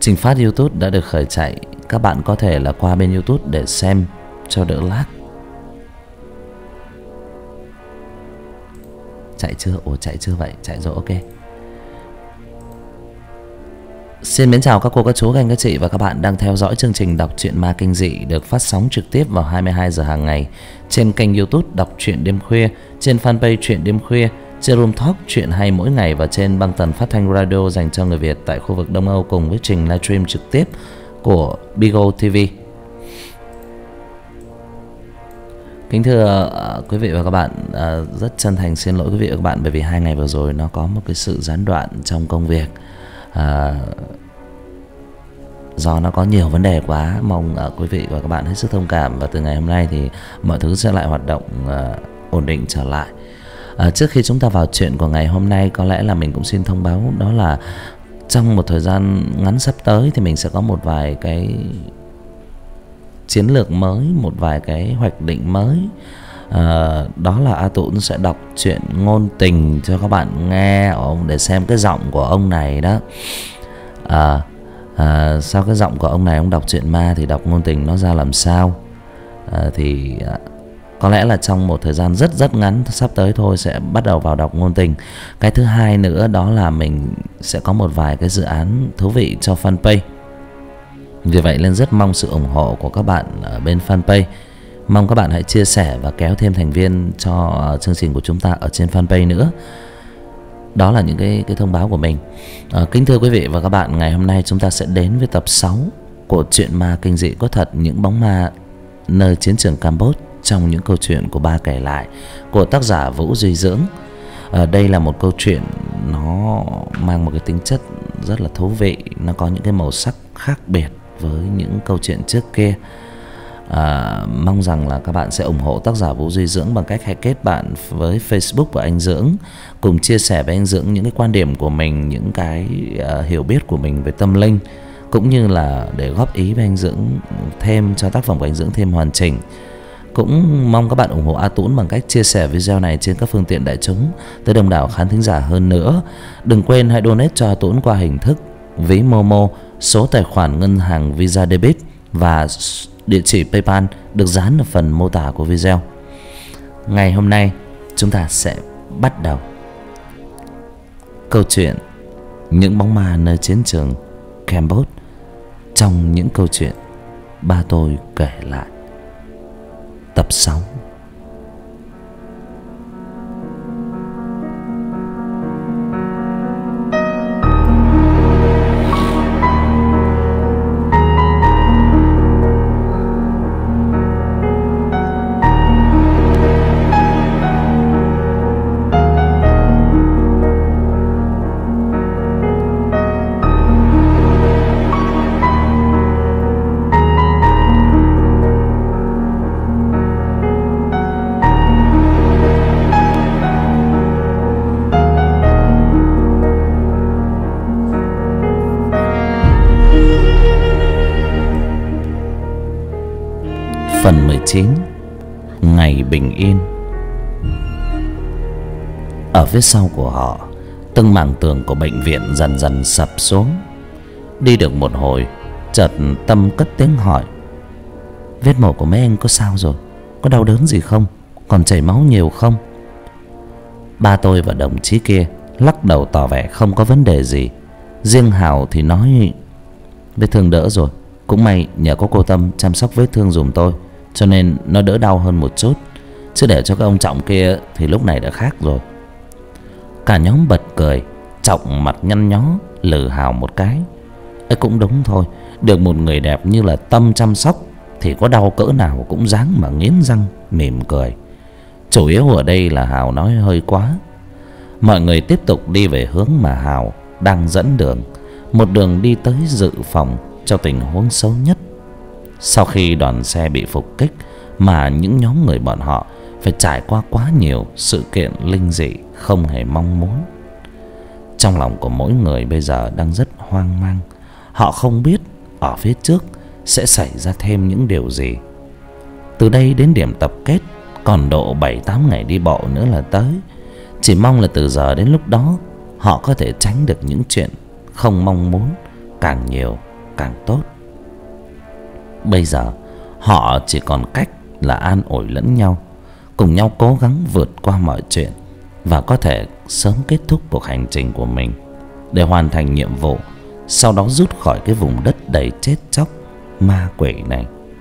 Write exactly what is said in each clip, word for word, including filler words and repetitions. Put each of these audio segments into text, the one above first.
Trình phát YouTube đã được khởi chạy. Các bạn có thể là qua bên YouTube để xem cho đỡ lag. Chạy chưa? Ủa chạy chưa vậy? Chạy rồi, ok. Xin mến chào các cô, các chú, các anh, các chị và các bạn đang theo dõi chương trình đọc truyện ma kinh dị được phát sóng trực tiếp vào hai mươi hai giờ hàng ngày trên kênh YouTube Đọc Truyện Đêm Khuya, trên fanpage Truyện Đêm Khuya, trên Room Talk Truyện Hay Mỗi Ngày và trên băng tần phát thanh radio dành cho người Việt tại khu vực Đông Âu, cùng với trình livestream trực tiếp của Bigo ti vi. Kính thưa uh, quý vị và các bạn, uh, rất chân thành xin lỗi quý vị và các bạn bởi vì hai ngày vừa rồi nó có một cái sự gián đoạn trong công việc. Uh, do nó có nhiều vấn đề quá, mong uh, quý vị và các bạn hết sức thông cảm, và từ ngày hôm nay thì mọi thứ sẽ lại hoạt động uh, ổn định trở lại. Uh, trước khi chúng ta vào chuyện của ngày hôm nay, có lẽ là mình cũng xin thông báo đó là trong một thời gian ngắn sắp tới thì mình sẽ có một vài cái chiến lược mới, một vài cái hoạch định mới. À, đó là A Tũng sẽ đọc truyện ngôn tình cho các bạn nghe để xem cái giọng của ông này đó. À, à, sau cái giọng của ông này, ông đọc truyện ma thì đọc ngôn tình nó ra làm sao. À, thì à, có lẽ là trong một thời gian rất rất ngắn sắp tới thôi sẽ bắt đầu vào đọc ngôn tình. Cái thứ hai nữa đó là mình sẽ có một vài cái dự án thú vị cho fanpage. Vì vậy nên rất mong sự ủng hộ của các bạn ở bên fanpage. Mong các bạn hãy chia sẻ và kéo thêm thành viên cho chương trình của chúng ta ở trên fanpage nữa. Đó là những cái, cái thông báo của mình. à, Kính thưa quý vị và các bạn, ngày hôm nay chúng ta sẽ đến với tập sáu của truyện ma kinh dị có thật, những bóng ma nơi chiến trường Campuchia, trong những câu chuyện của Ba kể lại của tác giả Vũ Duy Dưỡng. à, Đây là một câu chuyện nó mang một cái tính chất rất là thú vị. Nó có những cái màu sắc khác biệt với những câu chuyện trước kia. À, mong rằng là các bạn sẽ ủng hộ tác giả Vũ Duy Dưỡng bằng cách hãy kết bạn với Facebook của anh Dưỡng, cùng chia sẻ với anh Dưỡng những cái quan điểm của mình, những cái uh, hiểu biết của mình về tâm linh, cũng như là để góp ý với anh Dưỡng thêm cho tác phẩm của anh Dưỡng thêm hoàn chỉnh. Cũng mong các bạn ủng hộ A Tũng bằng cách chia sẻ video này trên các phương tiện đại chúng tới đông đảo khán thính giả hơn nữa. Đừng quên hãy donate cho A Tũng qua hình thức ví Momo, số tài khoản ngân hàng Visa Debit và địa chỉ PayPal được dán ở phần mô tả của video. Ngày hôm nay chúng ta sẽ bắt đầu câu chuyện những bóng ma nơi chiến trường Campuchia, trong những câu chuyện ba tôi kể lại, tập sáu. Phần mười chín. Ngày bình yên. Ở phía sau của họ, từng mảng tường của bệnh viện dần dần sập xuống. Đi được một hồi, chợt Tâm cất tiếng hỏi: "Vết mổ của mấy anh có sao rồi? Có đau đớn gì không? Còn chảy máu nhiều không?" Ba tôi và đồng chí kia lắc đầu tỏ vẻ không có vấn đề gì. Riêng Hào thì nói: "Vết thương đỡ rồi, cũng may nhờ có cô Tâm chăm sóc vết thương giùm tôi, cho nên nó đỡ đau hơn một chút. Chứ để cho cái ông Trọng kia thì lúc này đã khác rồi." Cả nhóm bật cười. Trọng mặt nhăn nhó lừ Hào một cái: "Ấy cũng đúng thôi, được một người đẹp như là Tâm chăm sóc thì có đau cỡ nào cũng dáng mà nghiến răng mỉm cười." Chủ yếu ở đây là Hào nói hơi quá. Mọi người tiếp tục đi về hướng mà Hào đang dẫn đường, một đường đi tới dự phòng cho tình huống xấu nhất. Sau khi đoàn xe bị phục kích mà những nhóm người bọn họ phải trải qua quá nhiều sự kiện linh dị không hề mong muốn. Trong lòng của mỗi người bây giờ đang rất hoang mang. Họ không biết ở phía trước sẽ xảy ra thêm những điều gì. Từ đây đến điểm tập kết còn độ bảy tám ngày đi bộ nữa là tới. Chỉ mong là từ giờ đến lúc đó họ có thể tránh được những chuyện không mong muốn càng nhiều càng tốt. Bây giờ họ chỉ còn cách là an ủi lẫn nhau, cùng nhau cố gắng vượt qua mọi chuyện và có thể sớm kết thúc cuộc hành trình của mình để hoàn thành nhiệm vụ, sau đó rút khỏi cái vùng đất đầy chết chóc ma quỷ này.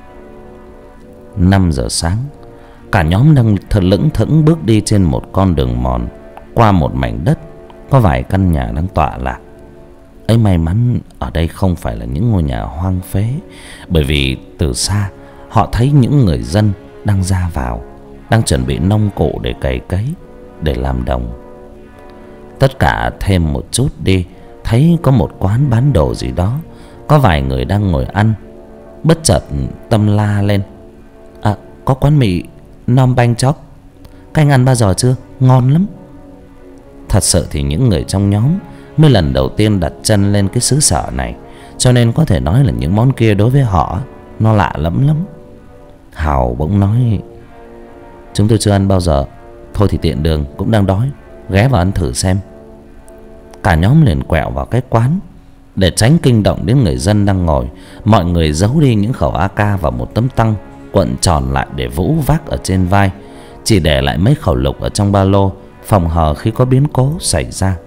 Năm giờ sáng, cả nhóm đang thật lững thững bước đi trên một con đường mòn qua một mảnh đất có vài căn nhà đang tọa lạc. Ấy may mắn ở đây không phải là những ngôi nhà hoang phế, bởi vì từ xa họ thấy những người dân đang ra vào, đang chuẩn bị nông cụ để cày cấy, để làm đồng. Tất cả thêm một chút đi, thấy có một quán bán đồ gì đó, có vài người đang ngồi ăn. Bất chợt Tâm la lên: "À, có quán mì Nom Banh Chóc, các anh ăn bao giờ chưa? Ngon lắm." Thật sự thì những người trong nhóm mới lần đầu tiên đặt chân lên cái xứ sở này, cho nên có thể nói là những món kia đối với họ nó lạ lẫm lắm. Hào bỗng nói: "Chúng tôi chưa ăn bao giờ, thôi thì tiện đường cũng đang đói, ghé vào ăn thử xem." Cả nhóm liền quẹo vào cái quán. Để tránh kinh động đến người dân đang ngồi, mọi người giấu đi những khẩu a ca và một tấm tăng, cuộn tròn lại để Vũ vác ở trên vai, chỉ để lại mấy khẩu lục ở trong ba lô, phòng hờ khi có biến cố xảy ra.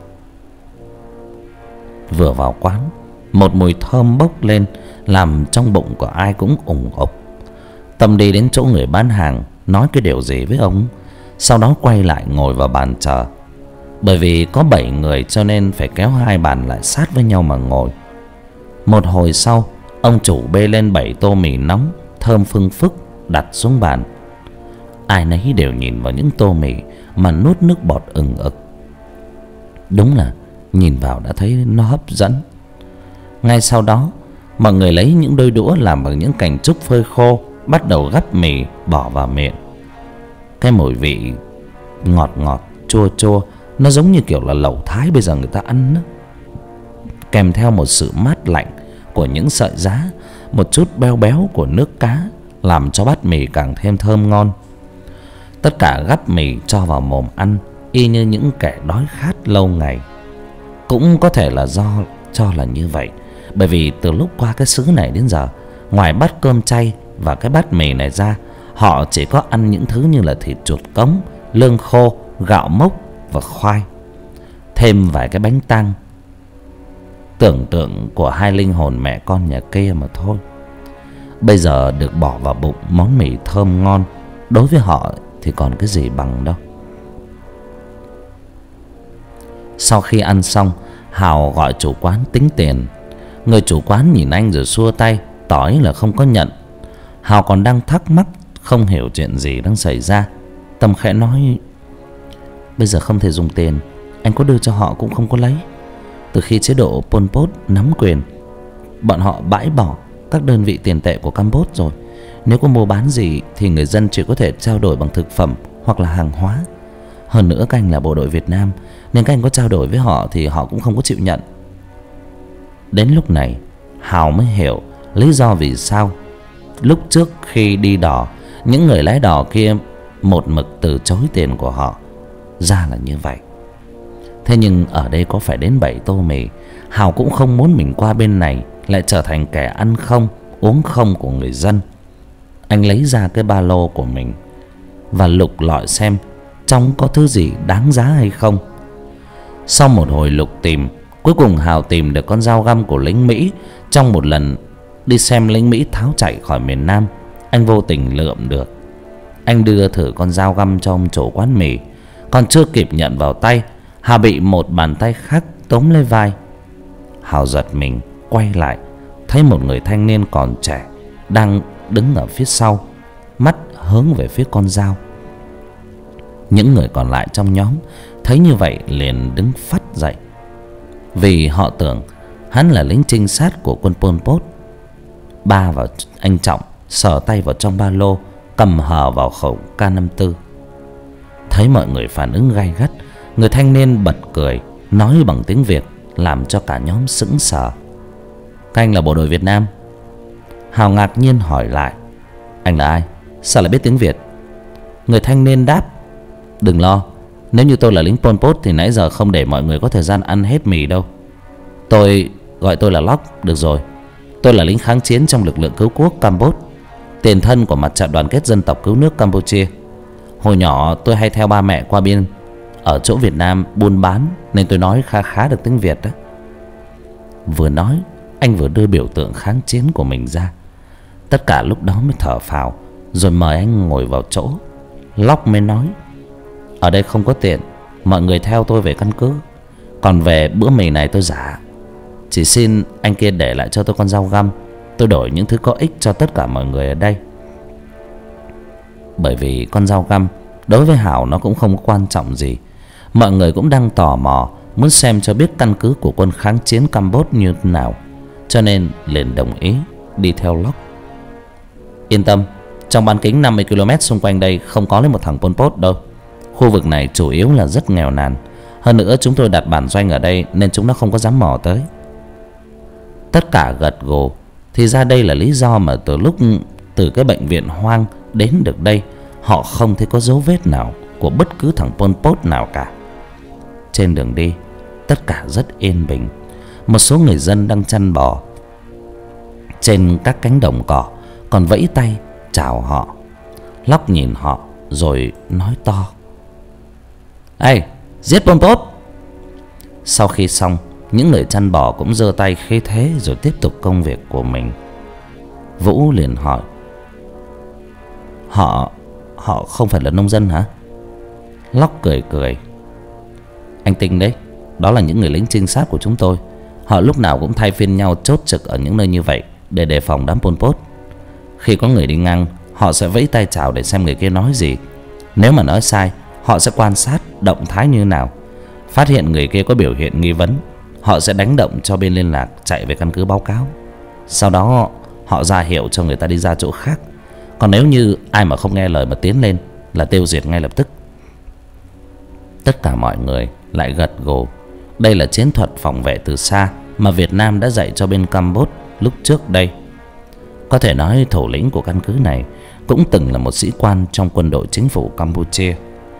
Vừa vào quán, một mùi thơm bốc lên làm trong bụng của ai cũng ủng ục. Tâm đi đến chỗ người bán hàng, nói cái điều gì với ông, sau đó quay lại ngồi vào bàn chờ. Bởi vì có bảy người cho nên phải kéo hai bàn lại sát với nhau mà ngồi. Một hồi sau, ông chủ bê lên bảy tô mì nóng thơm phưng phức đặt xuống bàn. Ai nấy đều nhìn vào những tô mì mà nuốt nước bọt ừng ực. Đúng là nhìn vào đã thấy nó hấp dẫn. Ngay sau đó, mọi người lấy những đôi đũa làm bằng những cành trúc phơi khô, bắt đầu gắp mì bỏ vào miệng. Cái mùi vị ngọt ngọt chua chua, nó giống như kiểu là lẩu Thái bây giờ người ta ăn đó. Kèm theo một sự mát lạnh của những sợi giá, một chút béo béo của nước cá, làm cho bát mì càng thêm thơm ngon. Tất cả gắp mì cho vào mồm ăn, y như những kẻ đói khát lâu ngày. Cũng có thể là do cho là như vậy, bởi vì từ lúc qua cái xứ này đến giờ, ngoài bát cơm chay và cái bát mì này ra, họ chỉ có ăn những thứ như là thịt chuột cống, lương khô, gạo mốc và khoai, thêm vài cái bánh tang, tưởng tượng của hai linh hồn mẹ con nhà kia mà thôi. Bây giờ được bỏ vào bụng món mì thơm ngon, đối với họ thì còn cái gì bằng đâu. Sau khi ăn xong, Hào gọi chủ quán tính tiền. Người chủ quán nhìn anh rồi xua tay, tỏ ý là không có nhận. Hào còn đang thắc mắc không hiểu chuyện gì đang xảy ra. Tâm khẽ nói: "Bây giờ không thể dùng tiền, anh có đưa cho họ cũng không có lấy. Từ khi chế độ Pol Pot nắm quyền, bọn họ bãi bỏ các đơn vị tiền tệ của Campuchia rồi. Nếu có mua bán gì thì người dân chỉ có thể trao đổi bằng thực phẩm hoặc là hàng hóa. Hơn nữa các anh là bộ đội Việt Nam, nên các anh có trao đổi với họ thì họ cũng không có chịu nhận." Đến lúc này, Hào mới hiểu lý do vì sao lúc trước khi đi đò, những người lái đò kia một mực từ chối tiền của họ. Ra là như vậy. Thế nhưng ở đây có phải đến bảy tô mì, Hào cũng không muốn mình qua bên này lại trở thành kẻ ăn không uống không của người dân. Anh lấy ra cái ba lô của mình và lục lọi xem trong có thứ gì đáng giá hay không. Sau một hồi lục tìm, cuối cùng Hào tìm được con dao găm của lính Mỹ. Trong một lần đi xem lính Mỹ tháo chạy khỏi miền Nam, anh vô tình lượm được. Anh đưa thử con dao găm cho ông chủ quán mì, còn chưa kịp nhận vào tay, Hào bị một bàn tay khác tóm lấy vai. Hào giật mình quay lại, thấy một người thanh niên còn trẻ đang đứng ở phía sau, mắt hướng về phía con dao. Những người còn lại trong nhóm thấy như vậy liền đứng phắt dậy, vì họ tưởng hắn là lính trinh sát của quân Pol Pot. Ba vào anh Trọng sờ tay vào trong ba lô, cầm hờ vào khẩu K năm mươi tư. Thấy mọi người phản ứng gay gắt, người thanh niên bật cười, nói bằng tiếng Việt làm cho cả nhóm sững sờ: "Các anh là bộ đội Việt Nam?" Hào ngạc nhiên hỏi lại: "Anh là ai? Sao lại biết tiếng Việt?" Người thanh niên đáp: "Đừng lo, nếu như tôi là lính Pol Pot thì nãy giờ không để mọi người có thời gian ăn hết mì đâu. Tôi gọi tôi là Lóc được rồi. Tôi là lính kháng chiến trong lực lượng cứu quốc Campuchia, tiền thân của mặt trận đoàn kết dân tộc cứu nước Campuchia. Hồi nhỏ tôi hay theo ba mẹ qua biên ở chỗ Việt Nam buôn bán, nên tôi nói khá khá được tiếng Việt đó. Vừa nói, anh vừa đưa biểu tượng kháng chiến của mình ra. Tất cả lúc đó mới thở phào, rồi mời anh ngồi vào chỗ. Lóc mới nói: ở đây không có tiền, mọi người theo tôi về căn cứ. Còn về bữa mì này tôi giả. Chỉ xin anh kia để lại cho tôi con dao găm, tôi đổi những thứ có ích cho tất cả mọi người ở đây. Bởi vì con dao găm đối với Hảo nó cũng không quan trọng gì. Mọi người cũng đang tò mò muốn xem cho biết căn cứ của quân kháng chiến Campuchia như thế nào, cho nên liền đồng ý đi theo Lóc. Yên tâm, trong bán kính năm mươi ki lô mét xung quanh đây không có lấy một thằng Pol Pot đâu. Khu vực này chủ yếu là rất nghèo nàn. Hơn nữa chúng tôi đặt bản doanh ở đây nên chúng nó không có dám mò tới. Tất cả gật gù. Thì ra đây là lý do mà từ lúc từ cái bệnh viện hoang đến được đây, họ không thấy có dấu vết nào của bất cứ thằng Pol Pot nào cả. Trên đường đi, tất cả rất yên bình. Một số người dân đang chăn bò trên các cánh đồng cỏ, còn vẫy tay chào họ. Lóc nhìn họ rồi nói to: "Ê, giết Pol Pot!" Sau khi xong, những người chăn bò cũng giơ tay khí thế rồi tiếp tục công việc của mình. Vũ liền hỏi: Họ Họ không phải là nông dân hả? Lóc cười cười: anh Tinh đấy, đó là những người lính trinh sát của chúng tôi. Họ lúc nào cũng thay phiên nhau chốt trực ở những nơi như vậy để đề phòng đám Pol Pot. Khi có người đi ngang, họ sẽ vẫy tay chào để xem người kia nói gì. Nếu mà nói sai, họ sẽ quan sát động thái như nào. Phát hiện người kia có biểu hiện nghi vấn, họ sẽ đánh động cho bên liên lạc chạy về căn cứ báo cáo. Sau đó họ ra hiệu cho người ta đi ra chỗ khác. Còn nếu như ai mà không nghe lời mà tiến lên là tiêu diệt ngay lập tức. Tất cả mọi người lại gật gù. Đây là chiến thuật phòng vệ từ xa mà Việt Nam đã dạy cho bên Campuchia lúc trước đây. Có thể nói thủ lĩnh của căn cứ này cũng từng là một sĩ quan trong quân đội chính phủ Campuchia.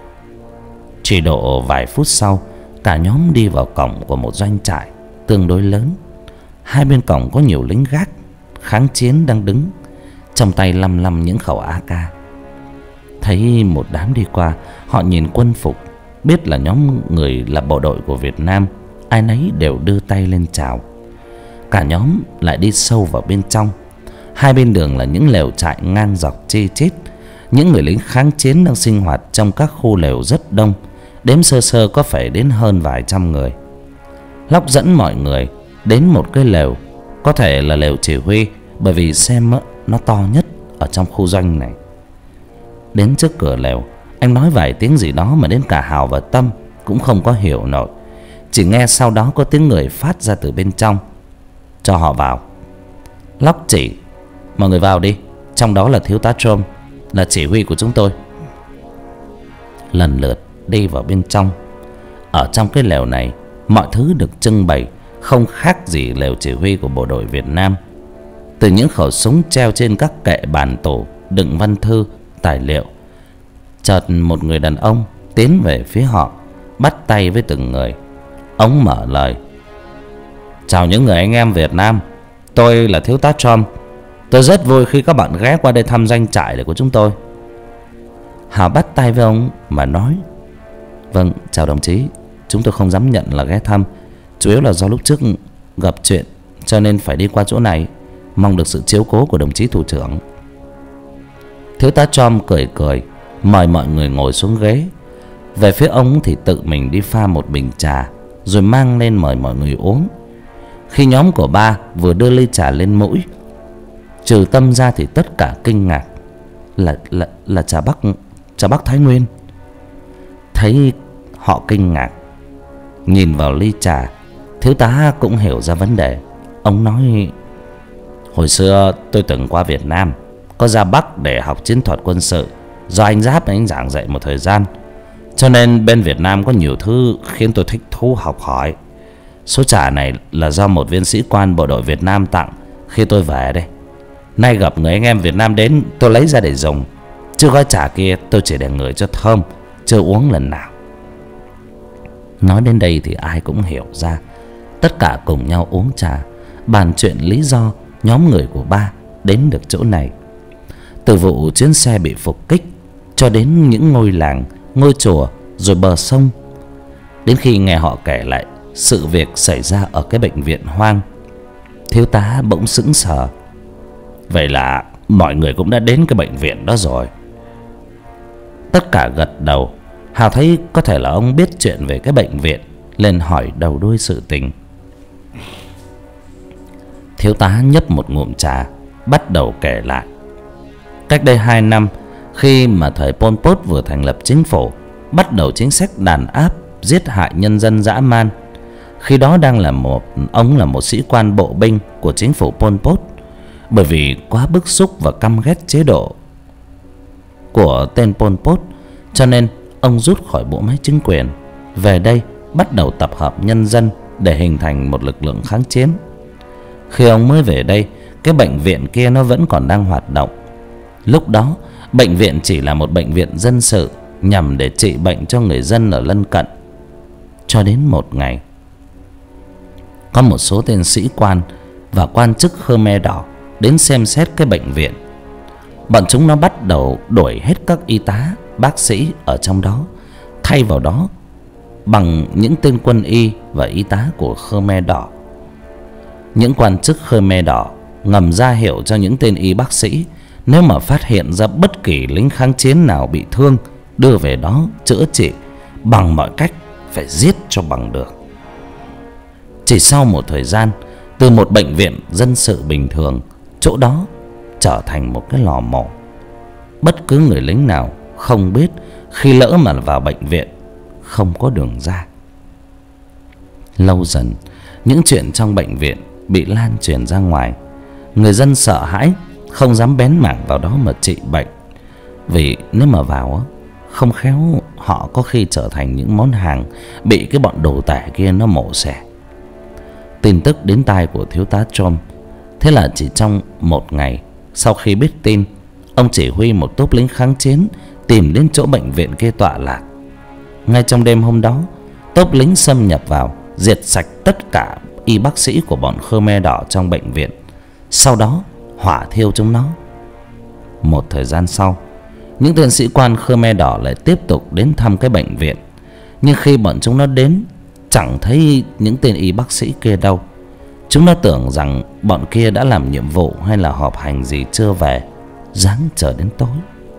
Chỉ độ vài phút sau, cả nhóm đi vào cổng của một doanh trại tương đối lớn. Hai bên cổng có nhiều lính gác kháng chiến đang đứng, trong tay lăm lăm những khẩu a ca. Thấy một đám đi qua, họ nhìn quân phục, biết là nhóm người là bộ đội của Việt Nam. Ai nấy đều đưa tay lên chào. Cả nhóm lại đi sâu vào bên trong. Hai bên đường là những lều trại ngang dọc chi chít. Những người lính kháng chiến đang sinh hoạt trong các khu lều rất đông, đếm sơ sơ có phải đến hơn vài trăm người. Lóc dẫn mọi người đến một cái lều, có thể là lều chỉ huy, bởi vì xem nó to nhất ở trong khu doanh này. Đến trước cửa lều, anh nói vài tiếng gì đó mà đến cả Hào và Tâm cũng không có hiểu nổi. Chỉ nghe sau đó có tiếng người phát ra từ bên trong: cho họ vào. Lóc chỉ: mọi người vào đi, trong đó là thiếu tá Trôm, là chỉ huy của chúng tôi. Lần lượt đi vào bên trong. Ở trong cái lều này, mọi thứ được trưng bày không khác gì lều chỉ huy của bộ đội Việt Nam. Từ những khẩu súng treo trên các kệ bàn tủ đựng văn thư, tài liệu. Chợt một người đàn ông tiến về phía họ, bắt tay với từng người. Ông mở lời: chào những người anh em Việt Nam, tôi là thiếu tá Trôm. Tôi rất vui khi các bạn ghé qua đây thăm doanh trại của chúng tôi. Hào bắt tay với ông mà nói: vâng, chào đồng chí. Chúng tôi không dám nhận là ghé thăm, chủ yếu là do lúc trước gặp chuyện cho nên phải đi qua chỗ này. Mong được sự chiếu cố của đồng chí thủ trưởng. Thiếu tá Trôm cười cười, mời mọi người ngồi xuống ghế. Về phía ông thì tự mình đi pha một bình trà, rồi mang lên mời mọi người uống. Khi nhóm của ba vừa đưa ly trà lên mũi, trừ Tâm ra thì tất cả kinh ngạc. Là là là trà Bắc, trà Bắc Thái Nguyên. Thấy họ kinh ngạc, nhìn vào ly trà, thiếu tá cũng hiểu ra vấn đề. Ông nói: hồi xưa tôi từng qua Việt Nam, có ra Bắc để học chiến thuật quân sự, do anh Giáp anh giảng dạy một thời gian, cho nên bên Việt Nam có nhiều thứ khiến tôi thích thú học hỏi. Số trà này là do một viên sĩ quan bộ đội Việt Nam tặng khi tôi về đây. Nay gặp người anh em Việt Nam đến, tôi lấy ra để dùng, chứ gói trà kia tôi chỉ để ngửi cho thơm, chưa uống lần nào. Nói đến đây thì ai cũng hiểu ra. Tất cả cùng nhau uống trà, bàn chuyện lý do nhóm người của ba đến được chỗ này. Từ vụ chuyến xe bị phục kích cho đến những ngôi làng, ngôi chùa, rồi bờ sông, đến khi nghe họ kể lại sự việc xảy ra ở cái bệnh viện hoang, thiếu tá bỗng sững sờ. Vậy là mọi người cũng đã đến cái bệnh viện đó rồi? Tất cả gật đầu. Hào thấy có thể là ông biết chuyện về cái bệnh viện, lên hỏi đầu đuôi sự tình. Thiếu tá nhấp một ngụm trà, bắt đầu kể lại. Cách đây hai năm, khi mà thời Pol Pot vừa thành lập chính phủ, bắt đầu chính sách đàn áp, giết hại nhân dân dã man. Khi đó đang là một ông là một sĩ quan bộ binh của chính phủ Pol Pot. Bởi vì quá bức xúc và căm ghét chế độ của tên Pol Pot, cho nên ông rút khỏi bộ máy chính quyền, về đây bắt đầu tập hợp nhân dân để hình thành một lực lượng kháng chiến. Khi ông mới về đây, cái bệnh viện kia nó vẫn còn đang hoạt động. Lúc đó bệnh viện chỉ là một bệnh viện dân sự nhằm để trị bệnh cho người dân ở lân cận. Cho đến một ngày, có một số tên sĩ quan và quan chức Khmer Đỏ đến xem xét cái bệnh viện. Bọn chúng nó bắt đầu đuổi hết các y tá, bác sĩ ở trong đó, thay vào đó bằng những tên quân y và y tá của Khmer Đỏ. Những quan chức Khmer Đỏ ngầm ra hiệu cho những tên y bác sĩ, nếu mà phát hiện ra bất kỳ lính kháng chiến nào bị thương, đưa về đó chữa trị, bằng mọi cách phải giết cho bằng được. Chỉ sau một thời gian, từ một bệnh viện dân sự bình thường, chỗ đó trở thành một cái lò mổ. Bất cứ người lính nào không biết, khi lỡ mà vào bệnh viện không có đường ra. Lâu dần, những chuyện trong bệnh viện bị lan truyền ra ngoài. Người dân sợ hãi, không dám bén mảng vào đó mà trị bệnh. Vì nếu mà vào, không khéo họ có khi trở thành những món hàng bị cái bọn đồ tể kia nó mổ xẻ. Tin tức đến tai của thiếu tá Trôm. Thế là chỉ trong một ngày sau khi biết tin, ông chỉ huy một tốp lính kháng chiến tìm đến chỗ bệnh viện kia tọa lạc. Ngay trong đêm hôm đó, tốp lính xâm nhập vào, diệt sạch tất cả y bác sĩ của bọn Khmer Đỏ trong bệnh viện, sau đó hỏa thiêu chúng nó. Một thời gian sau, những tên sĩ quan Khmer Đỏ lại tiếp tục đến thăm cái bệnh viện. Nhưng khi bọn chúng nó đến, chẳng thấy những tên y bác sĩ kia đâu. Chúng nó tưởng rằng bọn kia đã làm nhiệm vụ hay là họp hành gì chưa về, ráng chờ đến tối.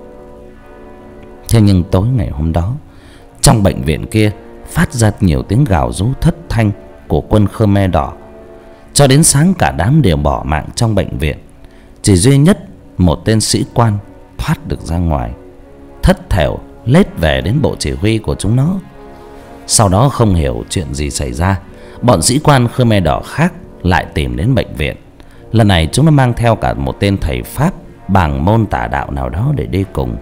Thế nhưng tối ngày hôm đó, trong bệnh viện kia phát ra nhiều tiếng gào rú thất thanh của quân Khmer Đỏ. Cho đến sáng cả đám đều bỏ mạng trong bệnh viện. Chỉ duy nhất một tên sĩ quan thoát được ra ngoài, thất thểu lết về đến bộ chỉ huy của chúng nó. Sau đó không hiểu chuyện gì xảy ra, bọn sĩ quan Khmer Đỏ khác lại tìm đến bệnh viện. Lần này chúng nó mang theo cả một tên thầy Pháp bảng môn tà đạo nào đó để đi cùng.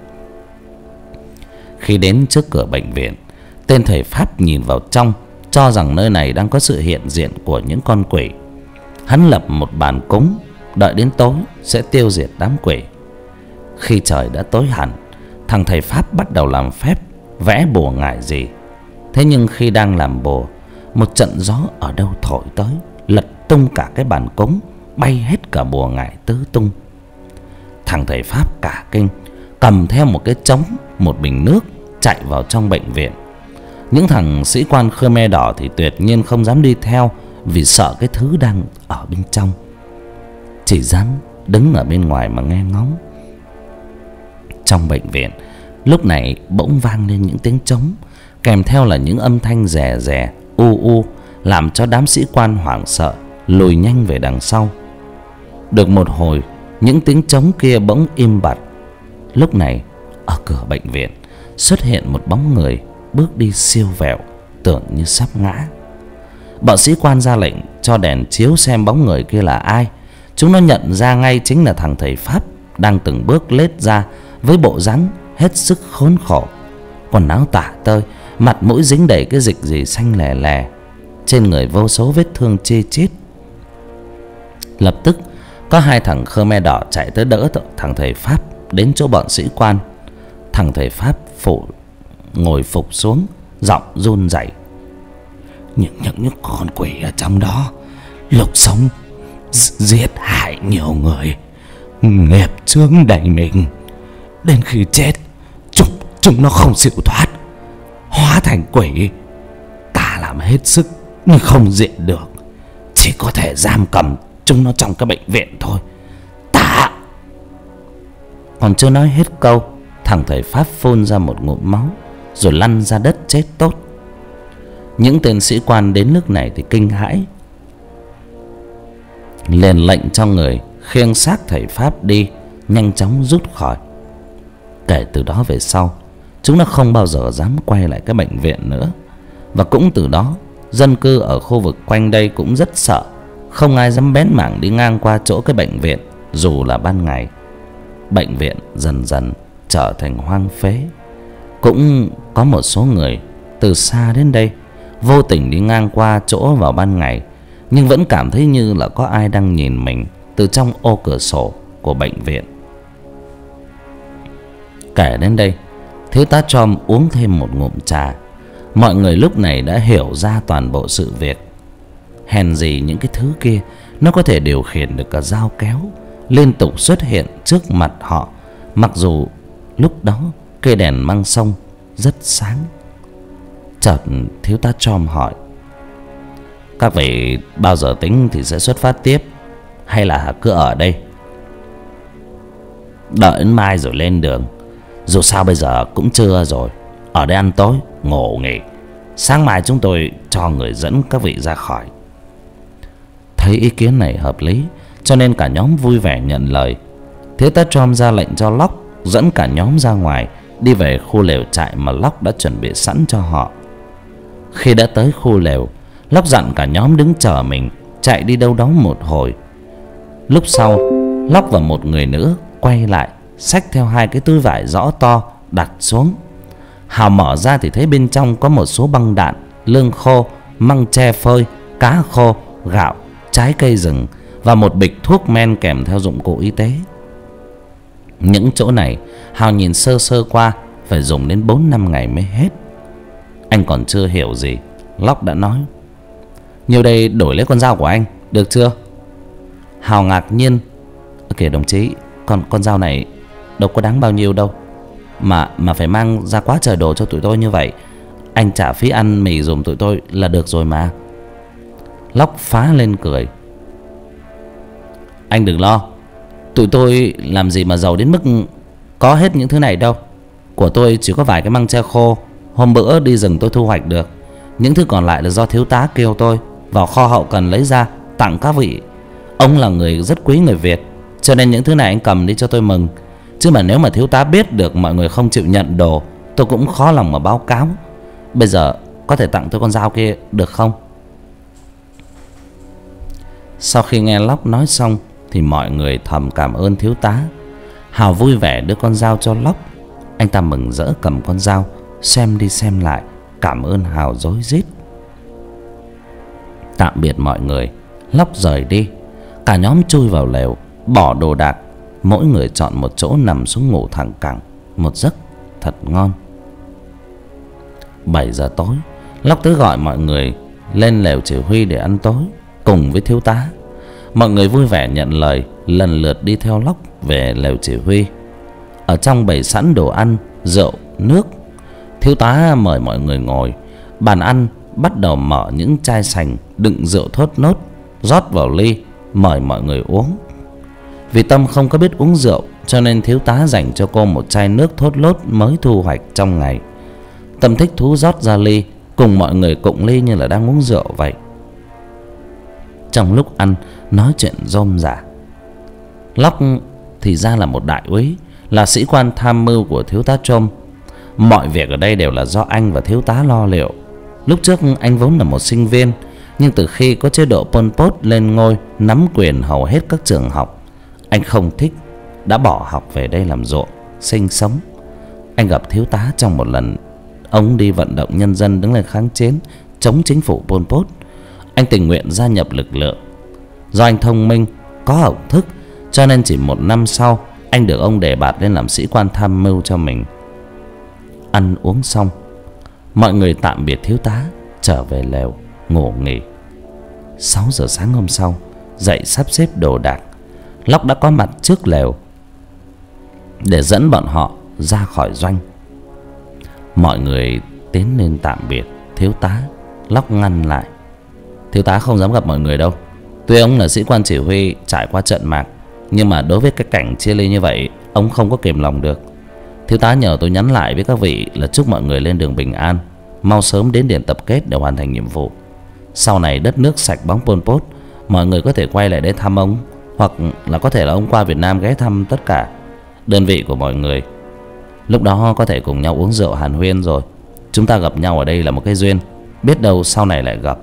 Khi đến trước cửa bệnh viện, tên thầy Pháp nhìn vào trong, cho rằng nơi này đang có sự hiện diện của những con quỷ. Hắn lập một bàn cúng, đợi đến tối sẽ tiêu diệt đám quỷ. Khi trời đã tối hẳn, thằng thầy Pháp bắt đầu làm phép vẽ bùa ngải gì. Thế nhưng khi đang làm bùa, một trận gió ở đâu thổi tới, lật tung cả cái bàn cúng, bay hết cả bùa ngải tứ tung. Thằng thầy Pháp cả kinh, cầm theo một cái trống, một bình nước, chạy vào trong bệnh viện. Những thằng sĩ quan Khmer Đỏ thì tuyệt nhiên không dám đi theo, vì sợ cái thứ đang ở bên trong, chỉ dám đứng ở bên ngoài mà nghe ngóng. Trong bệnh viện lúc này bỗng vang lên những tiếng trống, kèm theo là những âm thanh rè rè u u, làm cho đám sĩ quan hoảng sợ lùi nhanh về đằng sau. Được một hồi, những tiếng trống kia bỗng im bặt. Lúc này ở cửa bệnh viện xuất hiện một bóng người bước đi siêu vẹo, tưởng như sắp ngã. Bọn sĩ quan ra lệnh cho đèn chiếu xem bóng người kia là ai. Chúng nó nhận ra ngay chính là thằng thầy Pháp đang từng bước lết ra với bộ dáng hết sức khốn khổ, quần áo tả tơi, mặt mũi dính đầy cái dịch gì xanh lè lè, trên người vô số vết thương chi chít. Lập tức có hai thằng Khmer Đỏ chạy tới đỡ thằng thầy Pháp đến chỗ bọn sĩ quan. Thằng thầy Pháp phụ ngồi phục xuống, giọng run rẩy: những những những con quỷ ở trong đó, lúc sống giết hại nhiều người, nghiệp chướng đầy mình. Đến khi chết, chúng, chúng nó không siêu thoát, hóa thành quỷ. Ta làm hết sức nhưng không diệt được, chỉ có thể giam cầm chúng nó trong cái bệnh viện thôi. Ta... Còn chưa nói hết câu, thằng thầy Pháp phun ra một ngụm máu rồi lăn ra đất chết tốt. Những tên sĩ quan đến lúc này thì kinh hãi, liền lệnh cho người khiêng xác thầy Pháp đi, nhanh chóng rút khỏi. Kể từ đó về sau, chúng nó không bao giờ dám quay lại cái bệnh viện nữa. Và cũng từ đó, dân cư ở khu vực quanh đây cũng rất sợ, không ai dám bén mảng đi ngang qua chỗ cái bệnh viện dù là ban ngày. Bệnh viện dần dần trở thành hoang phế. Cũng có một số người từ xa đến đây, vô tình đi ngang qua chỗ vào ban ngày, nhưng vẫn cảm thấy như là có ai đang nhìn mình từ trong ô cửa sổ của bệnh viện. Kể đến đây, thiếu tá Trom uống thêm một ngụm trà. Mọi người lúc này đã hiểu ra toàn bộ sự việc. Hèn gì những cái thứ kia nó có thể điều khiển được cả dao kéo, liên tục xuất hiện trước mặt họ, mặc dù lúc đó cây đèn măng sông rất sáng. Chợt thiếu tá Trom hỏi: các vị bao giờ tính thì sẽ xuất phát tiếp, hay là cứ ở đây đợi đến mai rồi lên đường? Dù sao bây giờ cũng trưa rồi, ở đây ăn tối ngủ nghỉ, sáng mai chúng tôi cho người dẫn các vị ra khỏi. Thấy ý kiến này hợp lý, cho nên cả nhóm vui vẻ nhận lời. Thiếu tá Trom ra lệnh cho Lóc dẫn cả nhóm ra ngoài, đi về khu lều trại mà Lóc đã chuẩn bị sẵn cho họ. Khi đã tới khu lều, Lóc dặn cả nhóm đứng chờ mình, chạy đi đâu đó một hồi. Lúc sau, Lóc và một người nữa quay lại, xách theo hai cái túi vải rõ to đặt xuống. Hào mở ra thì thấy bên trong có một số băng đạn, lương khô, măng tre phơi, cá khô, gạo, trái cây rừng và một bịch thuốc men kèm theo dụng cụ y tế. Những chỗ này Hào nhìn sơ sơ qua phải dùng đến bốn năm ngày mới hết. Anh còn chưa hiểu gì, Lóc đã nói: nhiều đây đổi lấy con dao của anh, được chưa? Hào ngạc nhiên: kìa đồng chí, con con dao này đâu có đáng bao nhiêu đâu, mà mà phải mang ra quá trời đồ cho tụi tôi như vậy. Anh trả phí ăn mì dùm tụi tôi là được rồi mà. Lóc phá lên cười: anh đừng lo, tụi tôi làm gì mà giàu đến mức có hết những thứ này đâu. Của tôi chỉ có vài cái măng tre khô, hôm bữa đi rừng tôi thu hoạch được. Những thứ còn lại là do thiếu tá kêu tôi vào kho hậu cần lấy ra tặng các vị. Ông là người rất quý người Việt, cho nên những thứ này anh cầm đi cho tôi mừng. Chứ mà nếu mà thiếu tá biết được mọi người không chịu nhận đồ, tôi cũng khó lòng mà báo cáo. Bây giờ có thể tặng tôi con dao kia được không? Sau khi nghe Lóc nói xong thì mọi người thầm cảm ơn thiếu tá. Hào vui vẻ đưa con dao cho Lóc. Anh ta mừng rỡ cầm con dao, xem đi xem lại, cảm ơn Hào rối rít. Tạm biệt mọi người, Lóc rời đi. Cả nhóm chui vào lều, bỏ đồ đạc, mỗi người chọn một chỗ nằm xuống ngủ thẳng cẳng một giấc thật ngon. Bảy giờ tối, Lóc tới gọi mọi người lên lều chỉ huy để ăn tối cùng với thiếu tá. Mọi người vui vẻ nhận lời, lần lượt đi theo Lóc về lều chỉ huy. Ở trong bày sẵn đồ ăn, rượu, nước. Thiếu tá mời mọi người ngồi. Bàn ăn bắt đầu mở những chai sành đựng rượu thốt nốt, rót vào ly, mời mọi người uống. Vì Tâm không có biết uống rượu, cho nên thiếu tá dành cho cô một chai nước thốt nốt mới thu hoạch trong ngày. Tâm thích thú rót ra ly, cùng mọi người cụng ly như là đang uống rượu vậy. Trong lúc ăn, nói chuyện rôm rả. Lóc thì ra là một đại úy, là sĩ quan tham mưu của thiếu tá Trom. Mọi việc ở đây đều là do anh và thiếu tá lo liệu. Lúc trước anh vốn là một sinh viên, nhưng từ khi có chế độ Pol Pot lên ngôi nắm quyền hầu hết các trường học, anh không thích, đã bỏ học về đây làm ruộng, sinh sống. Anh gặp thiếu tá trong một lần ông đi vận động nhân dân đứng lên kháng chiến chống chính phủ Pol Pot. Anh tình nguyện gia nhập lực lượng. Do anh thông minh, có học thức, cho nên chỉ một năm sau anh được ông đề bạt lên làm sĩ quan tham mưu cho mình. Ăn uống xong, mọi người tạm biệt thiếu tá, trở về lều ngủ nghỉ. Sáu giờ sáng hôm sau, dậy sắp xếp đồ đạc. Lóc đã có mặt trước lều để dẫn bọn họ ra khỏi doanh. Mọi người tiến lên tạm biệt thiếu tá. Lóc ngăn lại: thiếu tá không dám gặp mọi người đâu. Tuy ông là sĩ quan chỉ huy trải qua trận mạc, nhưng mà đối với cái cảnh chia ly như vậy, ông không có kìm lòng được. Thiếu tá nhờ tôi nhắn lại với các vị là chúc mọi người lên đường bình an, mau sớm đến điểm tập kết để hoàn thành nhiệm vụ. Sau này đất nước sạch bóng Pol Pot, mọi người có thể quay lại đây thăm ông, hoặc là có thể là ông qua Việt Nam ghé thăm tất cả đơn vị của mọi người. Lúc đó có thể cùng nhau uống rượu hàn huyên, rồi chúng ta gặp nhau ở đây là một cái duyên, biết đâu sau này lại gặp.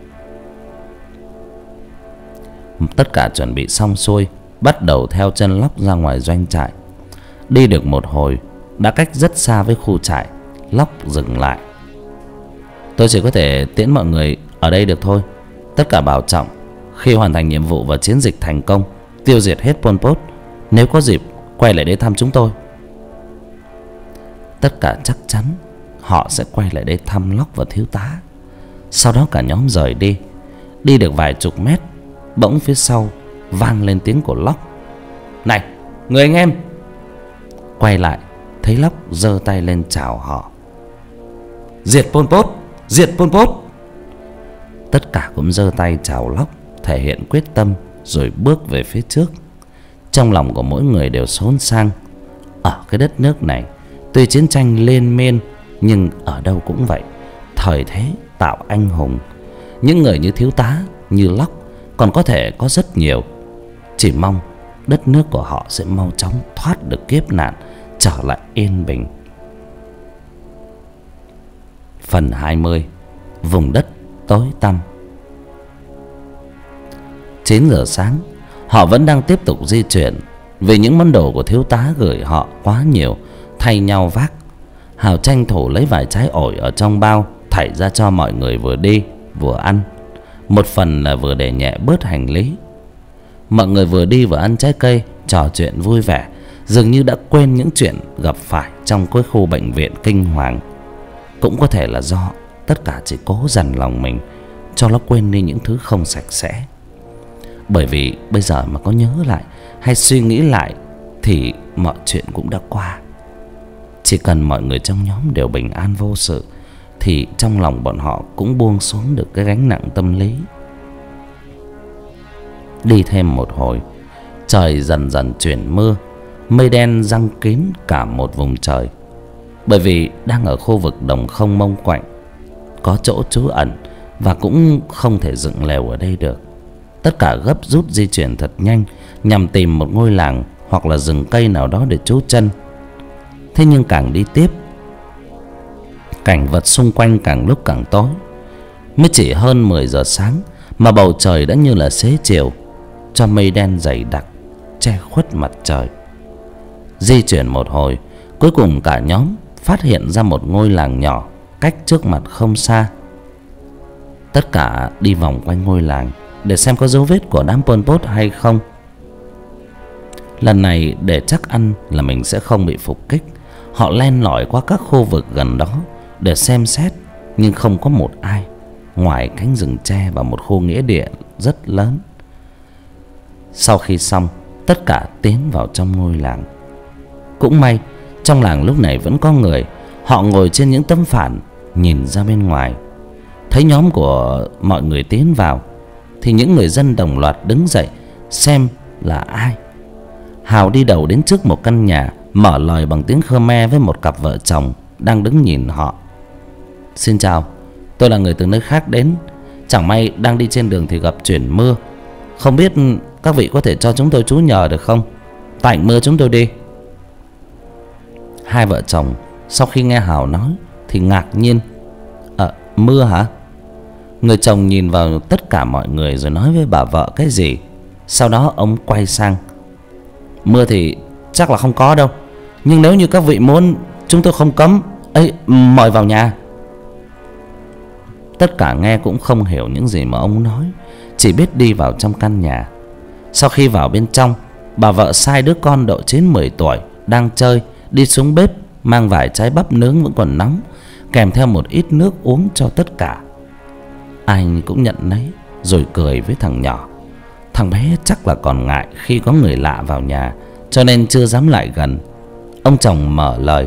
Tất cả chuẩn bị xong xuôi, bắt đầu theo chân Lóc ra ngoài doanh trại. Đi được một hồi, đã cách rất xa với khu trại, Lóc dừng lại: tôi chỉ có thể tiễn mọi người ở đây được thôi. Tất cả bảo trọng. Khi hoàn thành nhiệm vụ và chiến dịch thành công, tiêu diệt hết Pol Pot, nếu có dịp quay lại đây thăm chúng tôi. Tất cả chắc chắn họ sẽ quay lại đây thăm Lóc và thiếu tá. Sau đó cả nhóm rời đi. Đi được vài chục mét, bỗng phía sau vang lên tiếng của Lóc: này, người anh em! Quay lại thấy Lóc giơ tay lên chào họ: diệt Pol Pot, diệt Pol Pot! Tất cả cũng giơ tay chào Lóc, thể hiện quyết tâm, rồi bước về phía trước. Trong lòng của mỗi người đều xốn sang. Ở cái đất nước này, tuy chiến tranh liên miên, nhưng ở đâu cũng vậy, thời thế tạo anh hùng. Những người như thiếu tá, như Lóc còn có thể có rất nhiều. Chỉ mong đất nước của họ sẽ mau chóng thoát được kiếp nạn, trở lại yên bình. Phần hai mươi. Vùng đất tối tăm. Chín giờ sáng, họ vẫn đang tiếp tục di chuyển, vì những món đồ của thiếu tá gửi họ quá nhiều, thay nhau vác. Hào tranh thủ lấy vài trái ổi ở trong bao, thảy ra cho mọi người vừa đi vừa ăn. Một phần là vừa để nhẹ bớt hành lý. Mọi người vừa đi vừa ăn trái cây, trò chuyện vui vẻ, dường như đã quên những chuyện gặp phải trong cái khu bệnh viện kinh hoàng. Cũng có thể là do tất cả chỉ cố dằn lòng mình cho nó quên đi những thứ không sạch sẽ. Bởi vì bây giờ mà có nhớ lại hay suy nghĩ lại thì mọi chuyện cũng đã qua. Chỉ cần mọi người trong nhóm đều bình an vô sự, thì trong lòng bọn họ cũng buông xuống được cái gánh nặng tâm lý. Đi thêm một hồi, trời dần dần chuyển mưa. Mây đen giăng kín cả một vùng trời. Bởi vì đang ở khu vực đồng không mông quạnh, có chỗ trú ẩn và cũng không thể dựng lều ở đây được. Tất cả gấp rút di chuyển thật nhanh, nhằm tìm một ngôi làng hoặc là rừng cây nào đó để trú chân. Thế nhưng càng đi tiếp, cảnh vật xung quanh càng lúc càng tối. Mới chỉ hơn mười giờ sáng mà bầu trời đã như là xế chiều, cho mây đen dày đặc che khuất mặt trời. Di chuyển một hồi, cuối cùng cả nhóm phát hiện ra một ngôi làng nhỏ cách trước mặt không xa. Tất cả đi vòng quanh ngôi làng để xem có dấu vết của đám Pol Pot hay không. Lần này để chắc ăn là mình sẽ không bị phục kích, họ len lỏi qua các khu vực gần đó để xem xét, nhưng không có một ai ngoài cánh rừng tre và một khu nghĩa địa rất lớn. Sau khi xong, tất cả tiến vào trong ngôi làng. Cũng may trong làng lúc này vẫn có người. Họ ngồi trên những tấm phản nhìn ra bên ngoài. Thấy nhóm của mọi người tiến vào thì những người dân đồng loạt đứng dậy xem là ai. Hào đi đầu đến trước một căn nhà, mở lời bằng tiếng Khmer với một cặp vợ chồng đang đứng nhìn họ: xin chào, tôi là người từ nơi khác đến. Chẳng may đang đi trên đường thì gặp chuyển mưa. Không biết các vị có thể cho chúng tôi trú nhờ được không? Tạnh mưa chúng tôi đi. Hai vợ chồng sau khi nghe Hào nói thì ngạc nhiên: Ờ, mưa hả? Người chồng nhìn vào tất cả mọi người rồi nói với bà vợ cái gì. Sau đó ông quay sang: mưa thì chắc là không có đâu, nhưng nếu như các vị muốn, chúng tôi không cấm. Ấy, mời vào nhà. Tất cả nghe cũng không hiểu những gì mà ông nói, chỉ biết đi vào trong căn nhà. Sau khi vào bên trong, bà vợ sai đứa con độ chín mười tuổi đang chơi đi xuống bếp mang vài trái bắp nướng vẫn còn nóng, kèm theo một ít nước uống cho tất cả. Ai cũng nhận lấy rồi cười với thằng nhỏ. Thằng bé chắc là còn ngại khi có người lạ vào nhà, cho nên chưa dám lại gần. Ông chồng mở lời: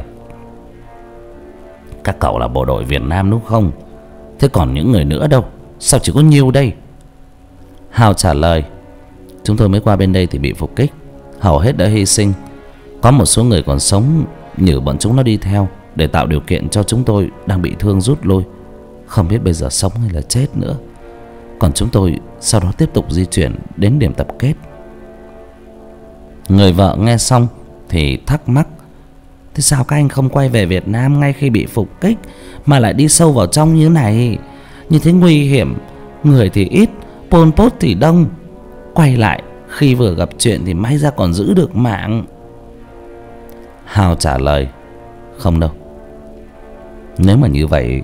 Các cậu là bộ đội Việt Nam đúng không? Thế còn những người nữa đâu? Sao chỉ có nhiêu đây? Hào trả lời: Chúng tôi mới qua bên đây thì bị phục kích, hầu hết đã hy sinh. Có một số người còn sống, nhử bọn chúng nó đi theo để tạo điều kiện cho chúng tôi đang bị thương rút lui, không biết bây giờ sống hay là chết nữa. Còn chúng tôi sau đó tiếp tục di chuyển đến điểm tập kết. Người vợ nghe xong thì thắc mắc: Thế sao các anh không quay về Việt Nam ngay khi bị phục kích, mà lại đi sâu vào trong như này? Như thế nguy hiểm, người thì ít, Pol Pot thì đông. Quay lại khi vừa gặp chuyện thì may ra còn giữ được mạng. Hào trả lời: Không đâu. Nếu mà như vậy,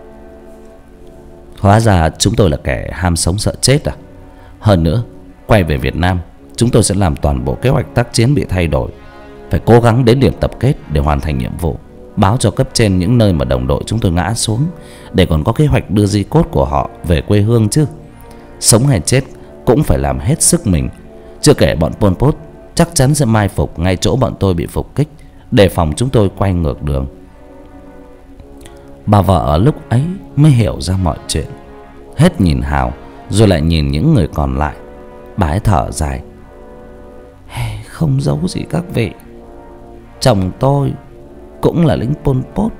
hóa ra chúng tôi là kẻ ham sống sợ chết à? Hơn nữa, quay về Việt Nam, chúng tôi sẽ làm toàn bộ kế hoạch tác chiến bị thay đổi. Phải cố gắng đến điểm tập kết để hoàn thành nhiệm vụ, báo cho cấp trên những nơi mà đồng đội chúng tôi ngã xuống, để còn có kế hoạch đưa di cốt của họ về quê hương chứ. Sống hay chết cũng phải làm hết sức mình. Chưa kể bọn Pol Pot chắc chắn sẽ mai phục ngay chỗ bọn tôi bị phục kích, đề phòng chúng tôi quay ngược đường. Bà vợ ở lúc ấy mới hiểu ra mọi chuyện, hết nhìn Hào rồi lại nhìn những người còn lại. Bà ấy thở dài: Không giấu gì các vị, chồng tôi cũng là lính Pol Pot.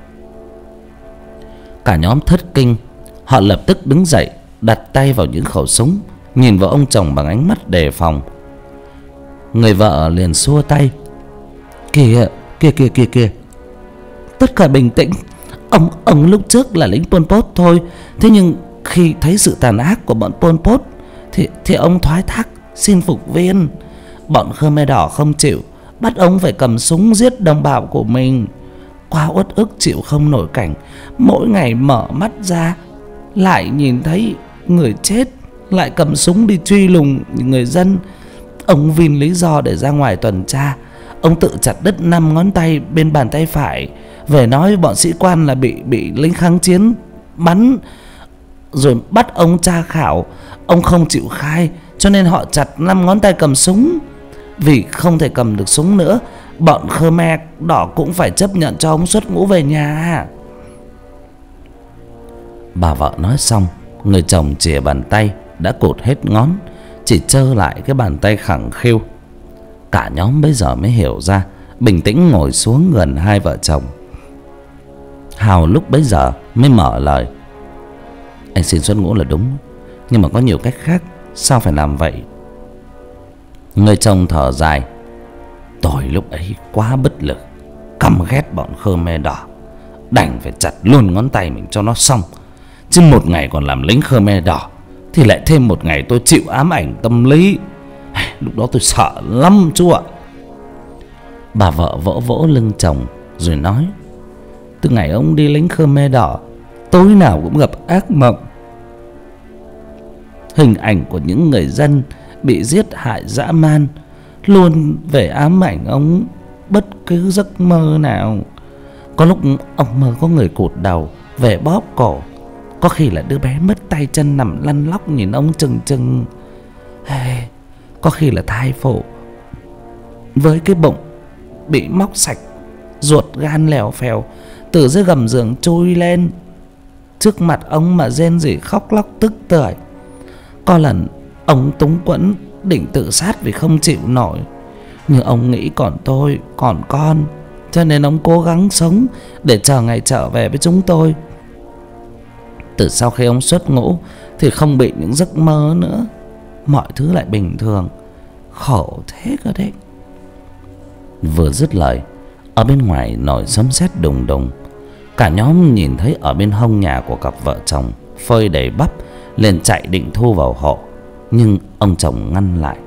Cả nhóm thất kinh. Họ lập tức đứng dậy, đặt tay vào những khẩu súng, nhìn vào ông chồng bằng ánh mắt đề phòng. Người vợ liền xua tay: Kìa, kìa kìa kìa kìa, tất cả bình tĩnh. Ông ông lúc trước là lính Pol Pot thôi, thế nhưng khi thấy sự tàn ác của bọn Pol Pot thì thì ông thoái thác xin phục viên. Bọn Khmer Đỏ không chịu, bắt ông phải cầm súng giết đồng bào của mình. Quá uất ức chịu không nổi cảnh mỗi ngày mở mắt ra lại nhìn thấy người chết, lại cầm súng đi truy lùng người dân. Ông vin lý do để ra ngoài tuần tra. Ông tự chặt đứt năm ngón tay bên bàn tay phải, về nói với bọn sĩ quan là bị bị lính kháng chiến bắn, rồi bắt ông tra khảo. Ông không chịu khai, cho nên họ chặt năm ngón tay cầm súng. Vì không thể cầm được súng nữa, bọn Khmer Đỏ cũng phải chấp nhận cho ông xuất ngũ về nhà. Bà vợ nói xong, người chồng chìa bàn tay đã cụt hết ngón, chỉ trơ lại cái bàn tay khẳng khiu. Cả nhóm bây giờ mới hiểu ra, bình tĩnh ngồi xuống gần hai vợ chồng. Hào lúc bấy giờ mới mở lời: Anh xin xuất ngũ là đúng, nhưng mà có nhiều cách khác, sao phải làm vậy? Người chồng thở dài: Tôi lúc ấy quá bất lực, căm ghét bọn Khmer Đỏ, đành phải chặt luôn ngón tay mình cho nó xong. Chứ một ngày còn làm lính Khmer Đỏ thì lại thêm một ngày tôi chịu ám ảnh tâm lý. Lúc đó tôi sợ lắm chú ạ. Bà vợ vỗ vỗ lưng chồng rồi nói: Từ ngày ông đi lính Khmer Đỏ, tối nào cũng gặp ác mộng. Hình ảnh của những người dân bị giết hại dã man luôn về ám ảnh ông bất cứ giấc mơ nào. Có lúc ông mơ có người cụt đầu về bóp cổ, có khi là đứa bé mất tay chân nằm lăn lóc nhìn ông chừng chừng. Hey, có khi là thai phụ với cái bụng bị móc sạch, ruột gan lèo phèo từ dưới gầm giường trôi lên trước mặt ông mà rên rỉ khóc lóc tức tưởi. Có lần ông túng quẫn định tự sát vì không chịu nổi, nhưng ông nghĩ còn tôi, còn con, cho nên ông cố gắng sống để chờ ngày trở về với chúng tôi. Từ sau khi ông xuất ngũ thì không bị những giấc mơ nữa, mọi thứ lại bình thường. Khổ thế cơ đấy. Vừa dứt lời, ở bên ngoài nổi sấm sét đùng đùng. Cả nhóm nhìn thấy ở bên hông nhà của cặp vợ chồng phơi đầy bắp, liền chạy định thu vào hộ, nhưng ông chồng ngăn lại.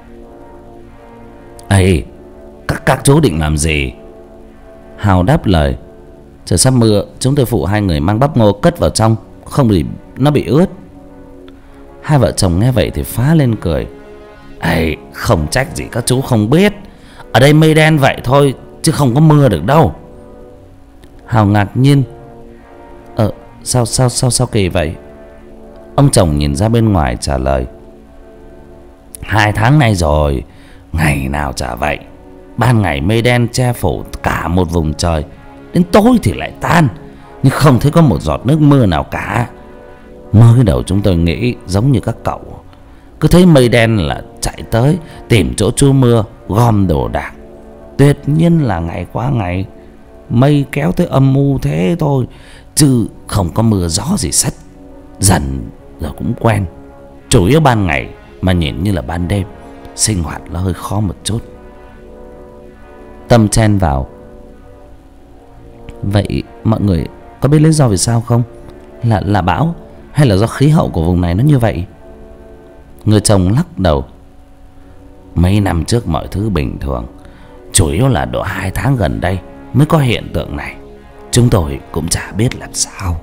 Ê, các, các chú định làm gì? Hào đáp lời: Trời sắp mưa, chúng tôi phụ hai người mang bắp ngô cất vào trong, không thì nó bị ướt. Hai vợ chồng nghe vậy thì phá lên cười: Ê, không trách gì các chú không biết, ở đây mây đen vậy thôi chứ không có mưa được đâu. Hào ngạc nhiên: Ờ, sao sao sao sao kỳ vậy? Ông chồng nhìn ra bên ngoài trả lời: Hai tháng nay rồi, ngày nào chả vậy. Ban ngày mây đen che phủ cả một vùng trời, đến tối thì lại tan, nhưng không thấy có một giọt nước mưa nào cả. Mới đầu chúng tôi nghĩ giống như các cậu, cứ thấy mây đen là chạy tới tìm chỗ trú mưa, gom đồ đạc. Tuyệt nhiên là ngày qua ngày, mây kéo tới âm u thế thôi, chứ không có mưa gió gì sắt. Dần rồi cũng quen. Chủ yếu ban ngày mà nhìn như là ban đêm, sinh hoạt nó hơi khó một chút. Tâm chen vào: vậy mọi người có biết lý do vì sao không? Là là bão hay là do khí hậu của vùng này nó như vậy? Người chồng lắc đầu: mấy năm trước mọi thứ bình thường, chủ yếu là độ hai tháng gần đây mới có hiện tượng này. Chúng tôi cũng chả biết làm sao.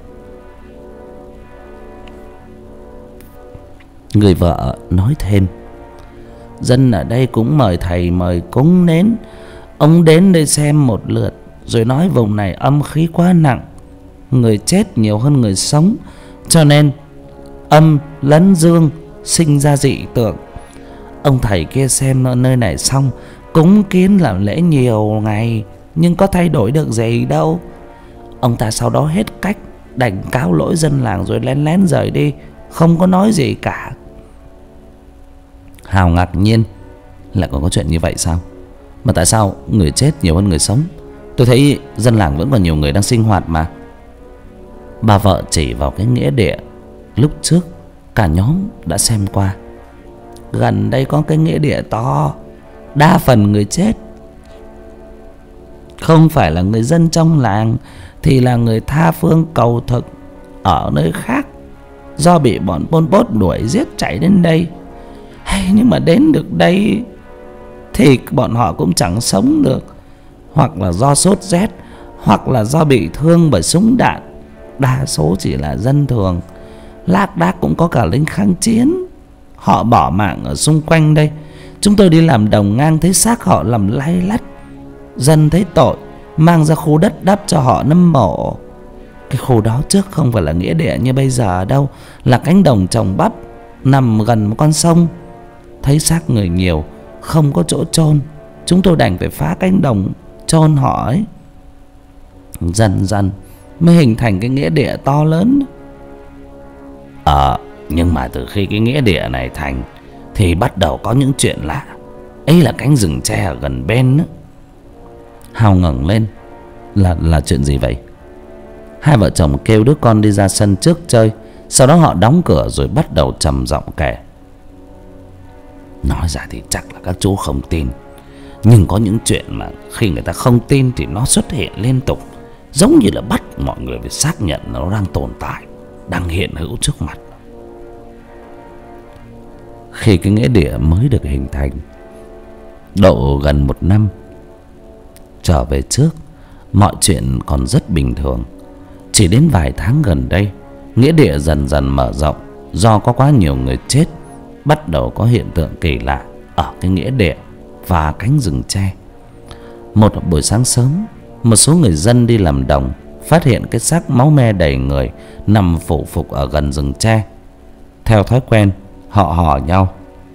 Người vợ nói thêm: dân ở đây cũng mời thầy mời cúng nến. Ông đến đây xem một lượt rồi nói vùng này âm khí quá nặng, người chết nhiều hơn người sống, cho nên âm lẫn dương, sinh ra dị tượng. Ông thầy kia xem nơi này xong cúng kiến làm lễ nhiều ngày, nhưng có thay đổi được gì đâu. Ông ta sau đó hết cách, đành cáo lỗi dân làng rồi lén lén rời đi, không có nói gì cả. Hào ngạc nhiên: lại còn có chuyện như vậy sao? Mà tại sao người chết nhiều hơn người sống? Tôi thấy dân làng vẫn còn nhiều người đang sinh hoạt mà. Bà vợ chỉ vào cái nghĩa địa lúc trước cả nhóm đã xem qua. Gần đây có cái nghĩa địa to, đa phần người chết không phải là người dân trong làng, thì là người tha phương cầu thực ở nơi khác, do bị bọn Pol Pot đuổi giết chạy đến đây. Hay nhưng mà đến được đây thì bọn họ cũng chẳng sống được, hoặc là do sốt rét, hoặc là do bị thương bởi súng đạn. Đa số chỉ là dân thường, lác đác cũng có cả lính kháng chiến. Họ bỏ mạng ở xung quanh đây. Chúng tôi đi làm đồng ngang thấy xác họ nằm lay lắt. Dân thấy tội, mang ra khu đất đắp cho họ nâm mộ. Cái khu đó trước không phải là nghĩa địa như bây giờ đâu, là cánh đồng trồng bắp nằm gần một con sông. Thấy xác người nhiều, không có chỗ chôn, chúng tôi đành phải phá cánh đồng chôn họ ấy. Dần dần mới hình thành cái nghĩa địa to lớn. Ờ, nhưng mà từ khi cái nghĩa địa này thành thì bắt đầu có những chuyện lạ. Ấy là cánh rừng tre ở gần bên đó. Hào ngẩng lên: Là là chuyện gì vậy? Hai vợ chồng kêu đứa con đi ra sân trước chơi, sau đó họ đóng cửa rồi bắt đầu trầm giọng kể. Nói ra thì chắc là các chú không tin, nhưng có những chuyện mà khi người ta không tin thì nó xuất hiện liên tục, giống như là bắt mọi người phải xác nhận nó đang tồn tại, đang hiện hữu trước mặt. Khi cái nghĩa địa mới được hình thành, độ gần một năm trở về trước, mọi chuyện còn rất bình thường. Chỉ đến vài tháng gần đây, nghĩa địa dần dần mở rộng. Do có quá nhiều người chết, bắt đầu có hiện tượng kỳ lạ ở cái nghĩa địa và cánh rừng tre. Một buổi sáng sớm, một số người dân đi làm đồng phát hiện cái xác máu me đầy người nằm phủ phục ở gần rừng tre. Theo thói quen, họ hò nhau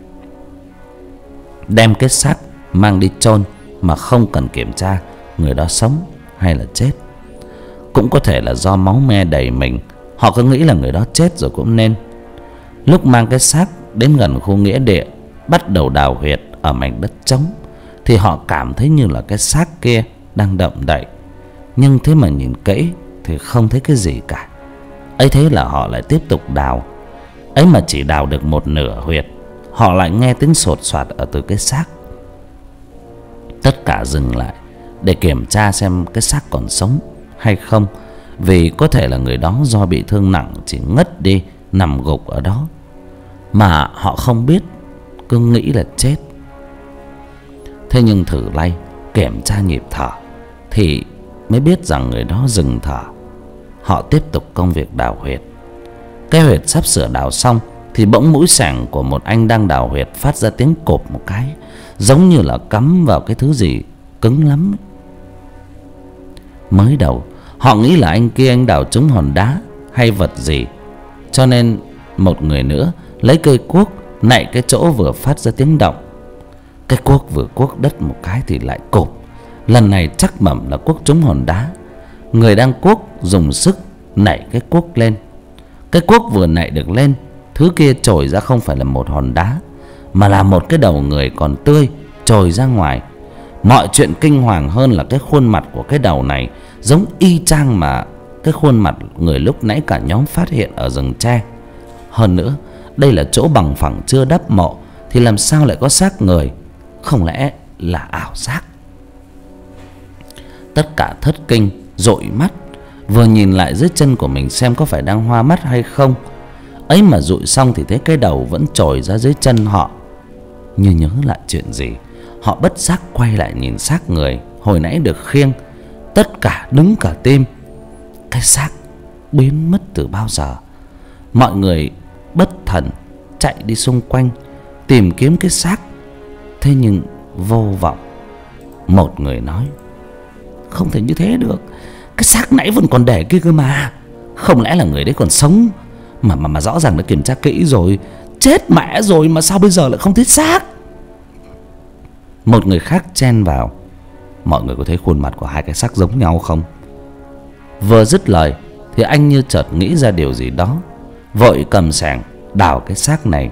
đem cái xác mang đi chôn mà không cần kiểm tra người đó sống hay là chết. Cũng có thể là do máu me đầy mình, họ cứ nghĩ là người đó chết rồi cũng nên. Lúc mang cái xác đến gần khu nghĩa địa, bắt đầu đào huyệt ở mảnh đất trống, thì họ cảm thấy như là cái xác kia đang động đậy. Nhưng thế mà nhìn kỹ thì không thấy cái gì cả. Ấy thế là họ lại tiếp tục đào. Ấy mà chỉ đào được một nửa huyệt, họ lại nghe tiếng sột soạt ở từ cái xác. Tất cả dừng lại để kiểm tra xem cái xác còn sống hay không, vì có thể là người đó do bị thương nặng chỉ ngất đi nằm gục ở đó, mà họ không biết, cứ nghĩ là chết. Thế nhưng thử lay kiểm tra nhịp thở thì mới biết rằng người đó dừng thở. Họ tiếp tục công việc đào huyệt. Cái huyệt sắp sửa đào xong thì bỗng mũi xẻng của một anh đang đào huyệt phát ra tiếng cộp một cái, giống như là cắm vào cái thứ gì cứng lắm. Mới đầu họ nghĩ là anh kia anh đào trúng hòn đá hay vật gì, cho nên một người nữa lấy cây cuốc nạy cái chỗ vừa phát ra tiếng động. Cái cuốc vừa cuốc đất một cái thì lại cộp. Lần này chắc mẩm là cuốc trúng hòn đá. Người đang cuốc dùng sức nạy cái cuốc lên. Cái cuốc vừa nạy được lên, thứ kia trồi ra không phải là một hòn đá, mà là một cái đầu người còn tươi trồi ra ngoài. Mọi chuyện kinh hoàng hơn là cái khuôn mặt của cái đầu này giống y chang mà cái khuôn mặt người lúc nãy cả nhóm phát hiện ở rừng tre. Hơn nữa, đây là chỗ bằng phẳng chưa đắp mộ, thì làm sao lại có xác người? Không lẽ là ảo giác? Tất cả thất kinh, dội mắt, vừa nhìn lại dưới chân của mình xem có phải đang hoa mắt hay không. Ấy mà dụi xong thì thấy cái đầu vẫn trồi ra dưới chân họ. Như nhớ lại chuyện gì, họ bất giác quay lại nhìn xác người hồi nãy được khiêng. Tất cả đứng cả tim. Cái xác biến mất từ bao giờ? Mọi người bất thần chạy đi xung quanh tìm kiếm cái xác, thế nhưng vô vọng. Một người nói: không thể như thế được, cái xác nãy vẫn còn để kia cơ mà. Không lẽ là người đấy còn sống? Mà mà mà rõ ràng đã kiểm tra kỹ rồi. Chết mẹ rồi mà sao bây giờ lại không thấy xác? Một người khác chen vào: mọi người có thấy khuôn mặt của hai cái xác giống nhau không? Vừa dứt lời thì anh như chợt nghĩ ra điều gì đó, vội cầm xẻng đào cái xác này.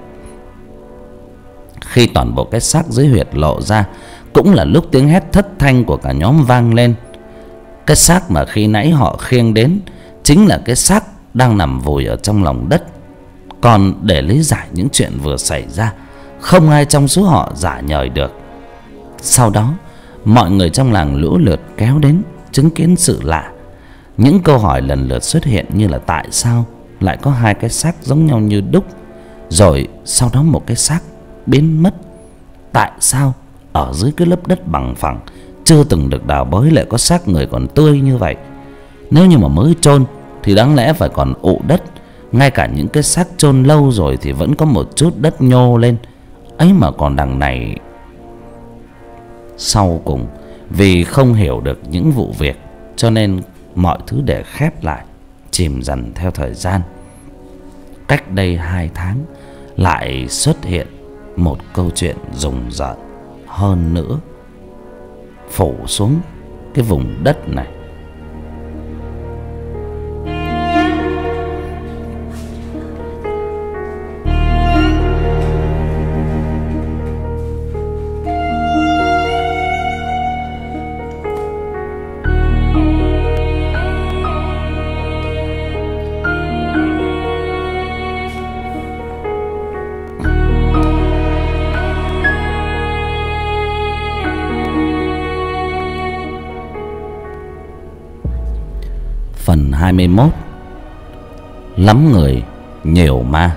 Khi toàn bộ cái xác dưới huyệt lộ ra, cũng là lúc tiếng hét thất thanh của cả nhóm vang lên. Cái xác mà khi nãy họ khiêng đến chính là cái xác đang nằm vùi ở trong lòng đất. Còn để lý giải những chuyện vừa xảy ra, không ai trong số họ giả nhời được. Sau đó, mọi người trong làng lũ lượt kéo đến chứng kiến sự lạ. Những câu hỏi lần lượt xuất hiện như là tại sao lại có hai cái xác giống nhau như đúc, rồi sau đó một cái xác biến mất. Tại sao ở dưới cái lớp đất bằng phẳng chưa từng được đào bới lại có xác người còn tươi như vậy? Nếu như mà mới chôn thì đáng lẽ phải còn ụ đất. Ngay cả những cái xác chôn lâu rồi thì vẫn có một chút đất nhô lên. Ấy mà còn đằng này. Sau cùng, vì không hiểu được những vụ việc, cho nên mọi thứ để khép lại, chìm dần theo thời gian. Cách đây hai tháng lại xuất hiện một câu chuyện rùng rợn hơn nữa phủ xuống cái vùng đất này. Phần hai mươi mốt. Lắm người nhiều ma.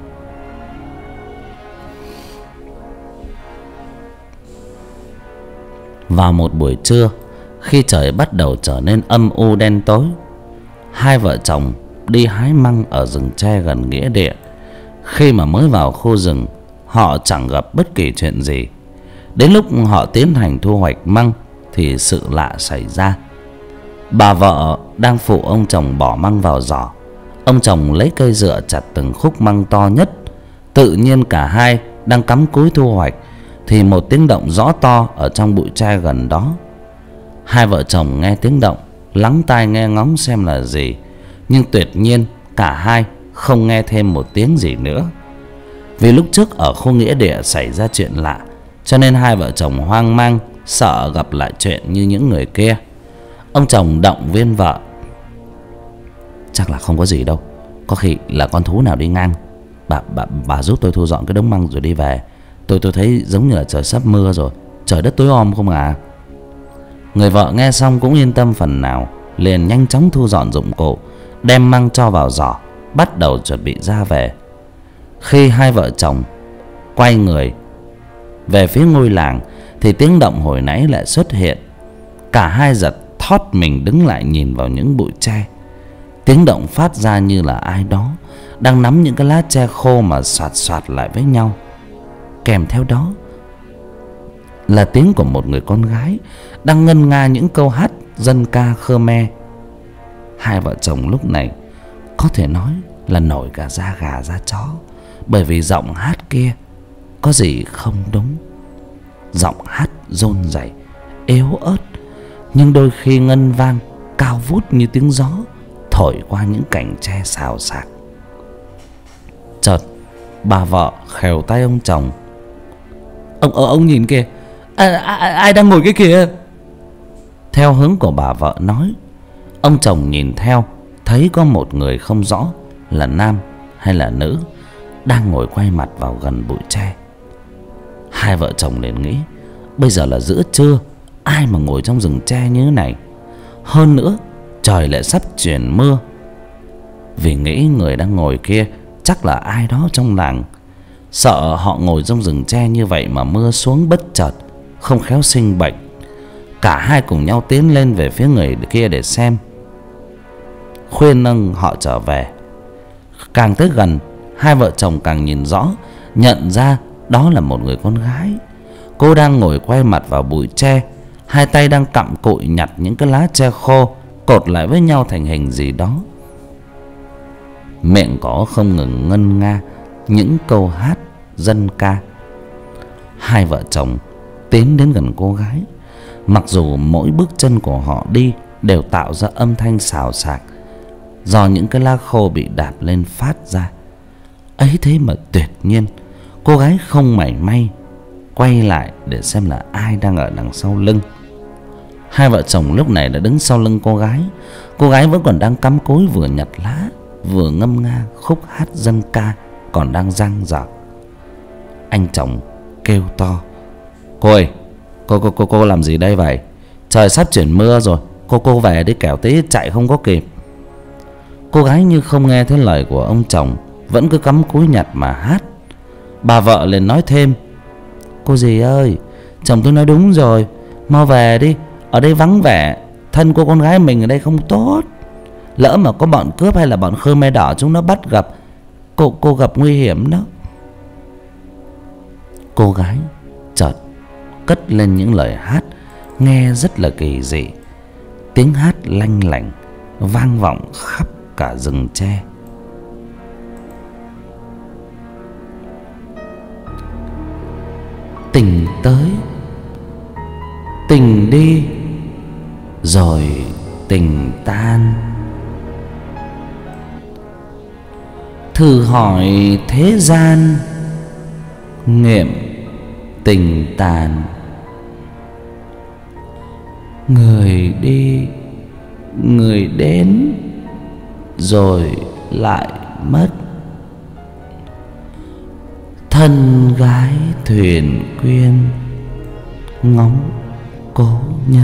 Vào một buổi trưa, khi trời bắt đầu trở nên âm u đen tối, hai vợ chồng đi hái măng ở rừng tre gần nghĩa địa. Khi mà mới vào khu rừng, họ chẳng gặp bất kỳ chuyện gì. Đến lúc họ tiến hành thu hoạch măng thì sự lạ xảy ra. Bà vợ đang phụ ông chồng bỏ măng vào giỏ. Ông chồng lấy cây dựa chặt từng khúc măng to nhất. Tự nhiên cả hai đang cắm cúi thu hoạch thì một tiếng động rõ to ở trong bụi tre gần đó. Hai vợ chồng nghe tiếng động, lắng tai nghe ngóng xem là gì, nhưng tuyệt nhiên cả hai không nghe thêm một tiếng gì nữa. Vì lúc trước ở khu nghĩa địa xảy ra chuyện lạ, cho nên hai vợ chồng hoang mang, sợ gặp lại chuyện như những người kia. Ông chồng động viên vợ: chắc là không có gì đâu, có khi là con thú nào đi ngang. Bà bà bà giúp tôi thu dọn cái đống măng rồi đi về. Tôi tôi thấy giống như là trời sắp mưa rồi, trời đất tối om không à. Người vợ nghe xong cũng yên tâm phần nào, liền nhanh chóng thu dọn dụng cụ, đem măng cho vào giỏ, bắt đầu chuẩn bị ra về. Khi hai vợ chồng quay người về phía ngôi làng thì tiếng động hồi nãy lại xuất hiện. Cả hai giật thót mình đứng lại nhìn vào những bụi tre. Tiếng động phát ra như là ai đó đang nắm những cái lá tre khô mà soạt soạt lại với nhau. Kèm theo đó là tiếng của một người con gái đang ngân nga những câu hát dân ca Khmer. Hai vợ chồng lúc này có thể nói là nổi cả da gà da chó. bởi vì giọng hát kia có gì không đúng. Giọng hát rôn rẩy, yếu ớt, nhưng đôi khi ngân vang cao vút như tiếng gió thổi qua những cành tre xào xạc. Chợt bà vợ khều tay ông chồng. Ông ông nhìn kìa, à, à, ai đang ngồi cái kìa. Theo hướng của bà vợ nói, ông chồng nhìn theo, thấy có một người không rõ là nam hay là nữ đang ngồi quay mặt vào gần bụi tre. Hai vợ chồng liền nghĩ, bây giờ là giữa trưa, ai mà ngồi trong rừng tre như thế này. Hơn nữa trời lại sắp chuyển mưa. Vì nghĩ người đang ngồi kia chắc là ai đó trong làng, sợ họ ngồi trong rừng tre như vậy mà mưa xuống bất chợt, không khéo sinh bệnh. Cả hai cùng nhau tiến lên về phía người kia để xem, khuyên nâng họ trở về. Càng tới gần, hai vợ chồng càng nhìn rõ, nhận ra đó là một người con gái. Cô đang ngồi quay mặt vào bụi tre, hai tay đang cặm cụi nhặt những cái lá tre khô, cột lại với nhau thành hình gì đó. Miệng có không ngừng ngân nga những câu hát dân ca. Hai vợ chồng tiến đến gần cô gái. Mặc dù mỗi bước chân của họ đi đều tạo ra âm thanh xào xạc do những cái lá khô bị đạp lên phát ra, ấy thế mà tuyệt nhiên cô gái không mảy may quay lại để xem là ai đang ở đằng sau lưng. Hai vợ chồng lúc này đã đứng sau lưng cô gái. Cô gái vẫn còn đang cắm cúi vừa nhặt lá vừa ngâm nga khúc hát dân ca còn đang dang dở. Anh chồng kêu to: Cô ơi, cô cô cô cô làm gì đây vậy? Trời sắp chuyển mưa rồi, cô cô về đi kẻo tí chạy không có kịp. Cô gái như không nghe thấy lời của ông chồng, vẫn cứ cắm cúi nhặt mà hát. Bà vợ liền nói thêm: Cô dì ơi, chồng tôi nói đúng rồi, mau về đi, ở đây vắng vẻ, thân cô con gái mình ở đây không tốt. Lỡ mà có bọn cướp hay là bọn Khmer Đỏ chúng nó bắt gặp cô, cô gặp nguy hiểm đó. Cô gái chợt cất lên những lời hát nghe rất là kỳ dị. Tiếng hát lanh lảnh vang vọng khắp cả rừng tre. Tình tới, tình đi, rồi tình tan. Thử hỏi thế gian, nghiệm tình tàn. Người đi, người đến, rồi lại mất. Thân gái thuyền quyên, ngóng cố nhân.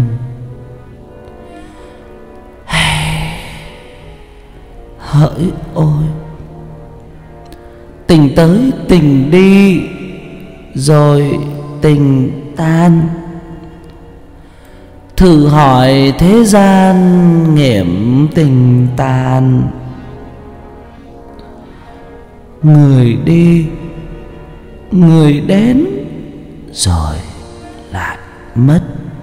Hỡi ôi, tình tới tình đi, rồi tình tan. Thử hỏi thế gian, nghiệm tình tàn. Người đi, người đến, rồi lại mất.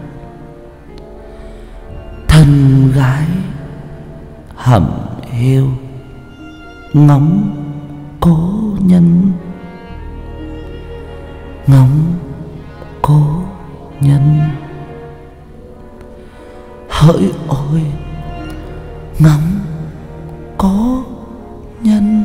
Thân gái hẩm hiu, ngóng cố nhân. Ngóng cố nhân. Hỡi ôi, ngóng cố nhân.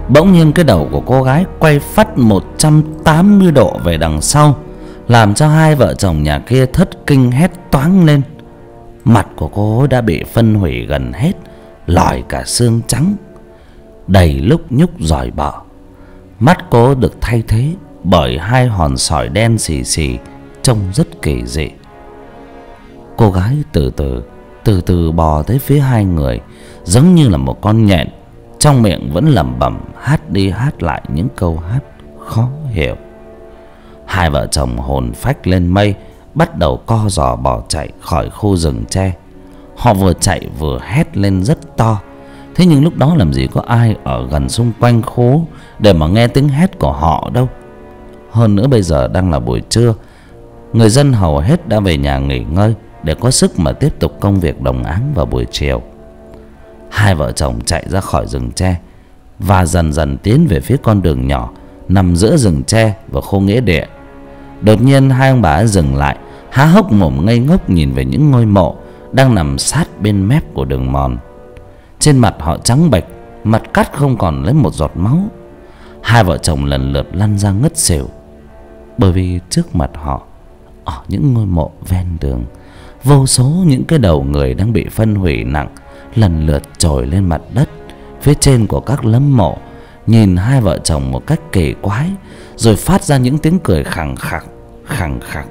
bỗng nhiên cái đầu của cô gái quay phắt một trăm tám mươi độ về đằng sau, làm cho hai vợ chồng nhà kia thất kinh hét toáng lên. Mặt của cô đã bị phân hủy gần hết, lòi cả xương trắng, đầy lúc nhúc giỏi bọ. Mắt cô được thay thế bởi hai hòn sỏi đen xì xì, trông rất kỳ dị. Cô gái từ từ từ từ bò tới phía hai người, giống như là một con nhện, trong miệng vẫn lẩm bẩm hát đi hát lại những câu hát khó hiểu. Hai vợ chồng hồn phách lên mây, bắt đầu co giò bỏ chạy khỏi khu rừng tre. Họ vừa chạy vừa hét lên rất to. Thế nhưng lúc đó làm gì có ai ở gần xung quanh khu để mà nghe tiếng hét của họ đâu. Hơn nữa bây giờ đang là buổi trưa, người dân hầu hết đã về nhà nghỉ ngơi để có sức mà tiếp tục công việc đồng áng vào buổi chiều. Hai vợ chồng chạy ra khỏi rừng tre và dần dần tiến về phía con đường nhỏ nằm giữa rừng tre và khu nghĩa địa. Đột nhiên hai ông bà dừng lại, há hốc mồm ngây ngốc nhìn về những ngôi mộ đang nằm sát bên mép của đường mòn. Trên mặt họ trắng bệch, mặt cắt không còn lấy một giọt máu. Hai vợ chồng lần lượt lăn ra ngất xỉu, bởi vì trước mặt họ, ở những ngôi mộ ven đường, vô số những cái đầu người đang bị phân hủy nặng lần lượt trồi lên mặt đất phía trên của các lấm mộ, nhìn hai vợ chồng một cách kỳ quái, rồi phát ra những tiếng cười khẳng khặc khẳng khặc.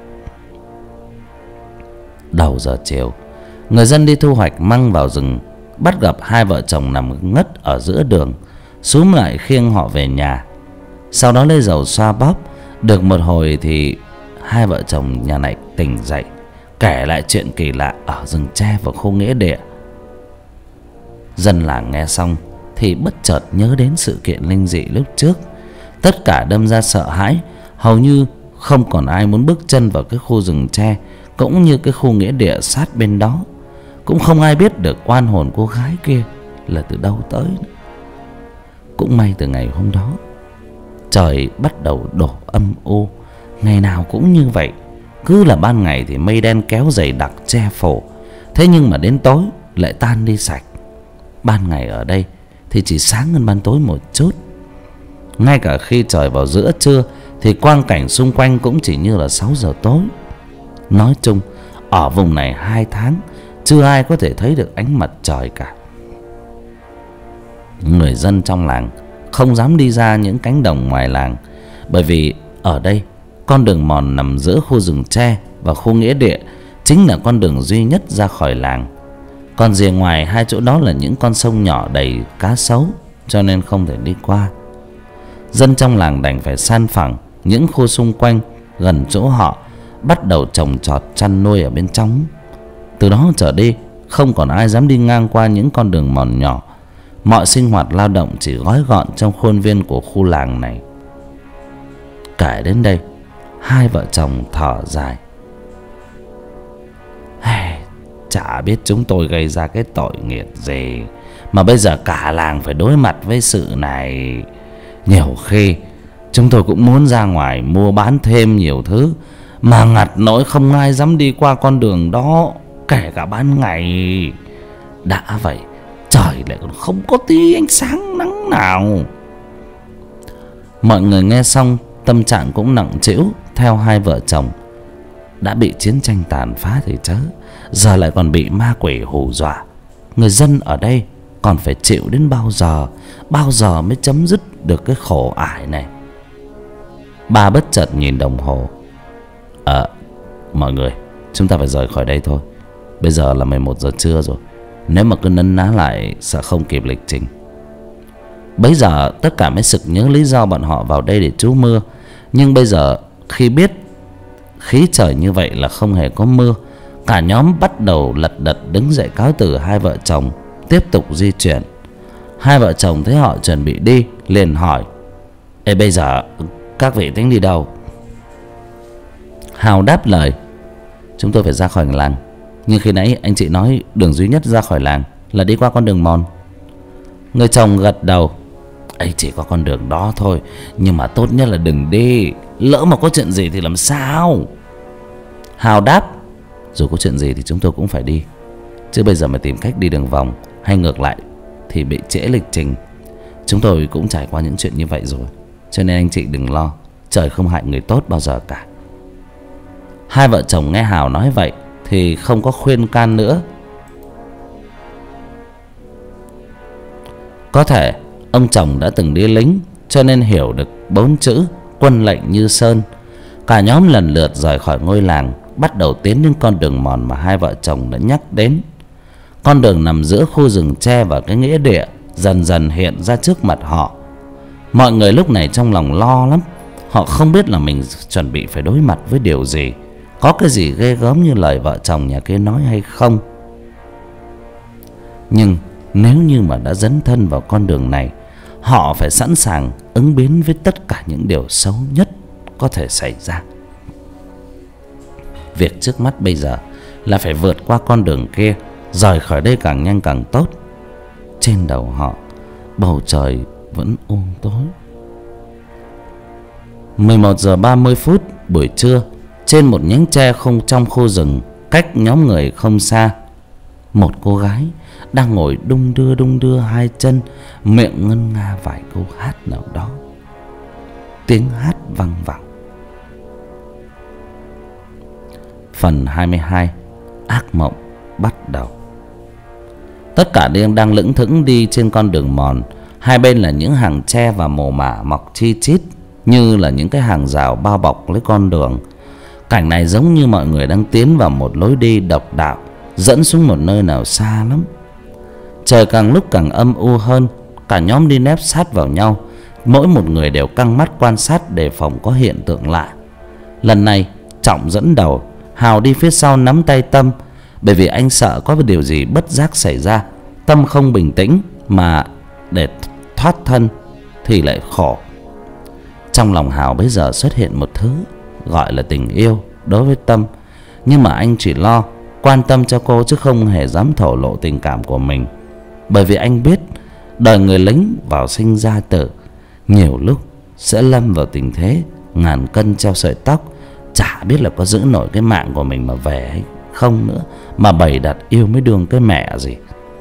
Đầu giờ chiều, người dân đi thu hoạch măng vào rừng bắt gặp hai vợ chồng nằm ngất ở giữa đường, xúm lại khiêng họ về nhà. Sau đó lấy dầu xoa bóp. Được một hồi thì hai vợ chồng nhà này tỉnh dậy, kể lại chuyện kỳ lạ ở rừng tre và khu nghĩa địa. Dân làng nghe xong thì bất chợt nhớ đến sự kiện linh dị lúc trước. Tất cả đâm ra sợ hãi, hầu như không còn ai muốn bước chân vào cái khu rừng tre cũng như cái khu nghĩa địa sát bên đó. Cũng không ai biết được oan hồn cô gái kia là từ đâu tới. Cũng may từ ngày hôm đó, trời bắt đầu đổ âm u. Ngày nào cũng như vậy, cứ là ban ngày thì mây đen kéo dày đặc che phủ, thế nhưng mà đến tối lại tan đi sạch. Ban ngày ở đây thì chỉ sáng hơn ban tối một chút. Ngay cả khi trời vào giữa trưa thì quang cảnh xung quanh cũng chỉ như là sáu giờ tối. Nói chung, ở vùng này hai tháng chưa ai có thể thấy được ánh mặt trời cả. Người dân trong làng không dám đi ra những cánh đồng ngoài làng, bởi vì ở đây con đường mòn nằm giữa khu rừng tre và khu nghĩa địa chính là con đường duy nhất ra khỏi làng. Còn rìa ngoài hai chỗ đó là những con sông nhỏ đầy cá sấu, cho nên không thể đi qua. Dân trong làng đành phải san phẳng những khu xung quanh gần chỗ họ, bắt đầu trồng trọt chăn nuôi ở bên trong. Từ đó trở đi, không còn ai dám đi ngang qua những con đường mòn nhỏ. Mọi sinh hoạt lao động chỉ gói gọn trong khuôn viên của khu làng này. Kể đến đây, hai vợ chồng thở dài. Chả biết chúng tôi gây ra cái tội nghiệp gì mà bây giờ cả làng phải đối mặt với sự này. Nhiều khi chúng tôi cũng muốn ra ngoài mua bán thêm nhiều thứ, mà ngặt nỗi không ai dám đi qua con đường đó, kể cả ban ngày. Đã vậy trời lại còn không có tí ánh sáng nắng nào. Mọi người nghe xong tâm trạng cũng nặng trĩu theo hai vợ chồng. Đã bị chiến tranh tàn phá thì chớ, giờ lại còn bị ma quỷ hù dọa. Người dân ở đây còn phải chịu đến bao giờ, bao giờ mới chấm dứt được cái khổ ải này. Bà bất chợt nhìn đồng hồ. Ờ, mọi người, chúng ta phải rời khỏi đây thôi. Bây giờ là mười một giờ trưa rồi, nếu mà cứ nấn ná lại sẽ không kịp lịch trình. Bấy giờ tất cả mới sực nhớ lý do bọn họ vào đây để trú mưa. Nhưng bây giờ khi biết khí trời như vậy là không hề có mưa, cả nhóm bắt đầu lật đật đứng dậy cáo từ hai vợ chồng, tiếp tục di chuyển. Hai vợ chồng thấy họ chuẩn bị đi, liền hỏi: Ê, bây giờ các vị tính đi đâu? Hào đáp lời: Chúng tôi phải ra khỏi làng, nhưng khi nãy anh chị nói đường duy nhất ra khỏi làng là đi qua con đường mòn. Người chồng gật đầu: ấy chỉ có con đường đó thôi, nhưng mà tốt nhất là đừng đi, lỡ mà có chuyện gì thì làm sao? Hào đáp: Dù có chuyện gì thì chúng tôi cũng phải đi, chứ bây giờ mà tìm cách đi đường vòng hay ngược lại thì bị trễ lịch trình. Chúng tôi cũng trải qua những chuyện như vậy rồi, cho nên anh chị đừng lo, trời không hại người tốt bao giờ cả. Hai vợ chồng nghe Hào nói vậy thì không có khuyên can nữa. Có thể ông chồng đã từng đi lính, cho nên hiểu được bốn chữ quân lệnh như sơn. Cả nhóm lần lượt rời khỏi ngôi làng, bắt đầu tiến đến con đường mòn mà hai vợ chồng đã nhắc đến. Con đường nằm giữa khu rừng tre và cái nghĩa địa dần dần hiện ra trước mặt họ. Mọi người lúc này trong lòng lo lắm. Họ không biết là mình chuẩn bị phải đối mặt với điều gì, có cái gì ghê gớm như lời vợ chồng nhà kia nói hay không. Nhưng nếu như mà đã dấn thân vào con đường này, họ phải sẵn sàng ứng biến với tất cả những điều xấu nhất có thể xảy ra. Việc trước mắt bây giờ là phải vượt qua con đường kia, rời khỏi đây càng nhanh càng tốt. Trên đầu họ bầu trời vẫn u tối. mười một giờ ba mươi phút buổi trưa, trên một nhánh tre không trong khu rừng, cách nhóm người không xa, một cô gái đang ngồi đung đưa đung đưa hai chân, miệng ngân nga vài câu hát nào đó. Tiếng hát vang vẳng. Phần hai mươi hai, ác mộng bắt đầu. Tất cả đang đang lững thững đi trên con đường mòn. Hai bên là những hàng tre và mồ mả mọc chi chít, như là những cái hàng rào bao bọc lấy con đường. Cảnh này giống như mọi người đang tiến vào một lối đi độc đạo, dẫn xuống một nơi nào xa lắm. Trời càng lúc càng âm u hơn. Cả nhóm đi nép sát vào nhau, mỗi một người đều căng mắt quan sát đề phòng có hiện tượng lạ. Lần này Trọng dẫn đầu, Hào đi phía sau nắm tay Tâm, bởi vì anh sợ có điều gì bất giác xảy ra. Tâm không bình tĩnh mà để thoát thân thì lại khổ. Trong lòng Hào bây giờ xuất hiện một thứ gọi là tình yêu đối với Tâm, nhưng mà anh chỉ lo quan tâm cho cô chứ không hề dám thổ lộ tình cảm của mình. Bởi vì anh biết đời người lính vào sinh ra tử, nhiều lúc sẽ lâm vào tình thế ngàn cân treo sợi tóc, chả biết là có giữ nổi cái mạng của mình mà về hay không nữa, mà bày đặt yêu mới đương cái mẹ gì.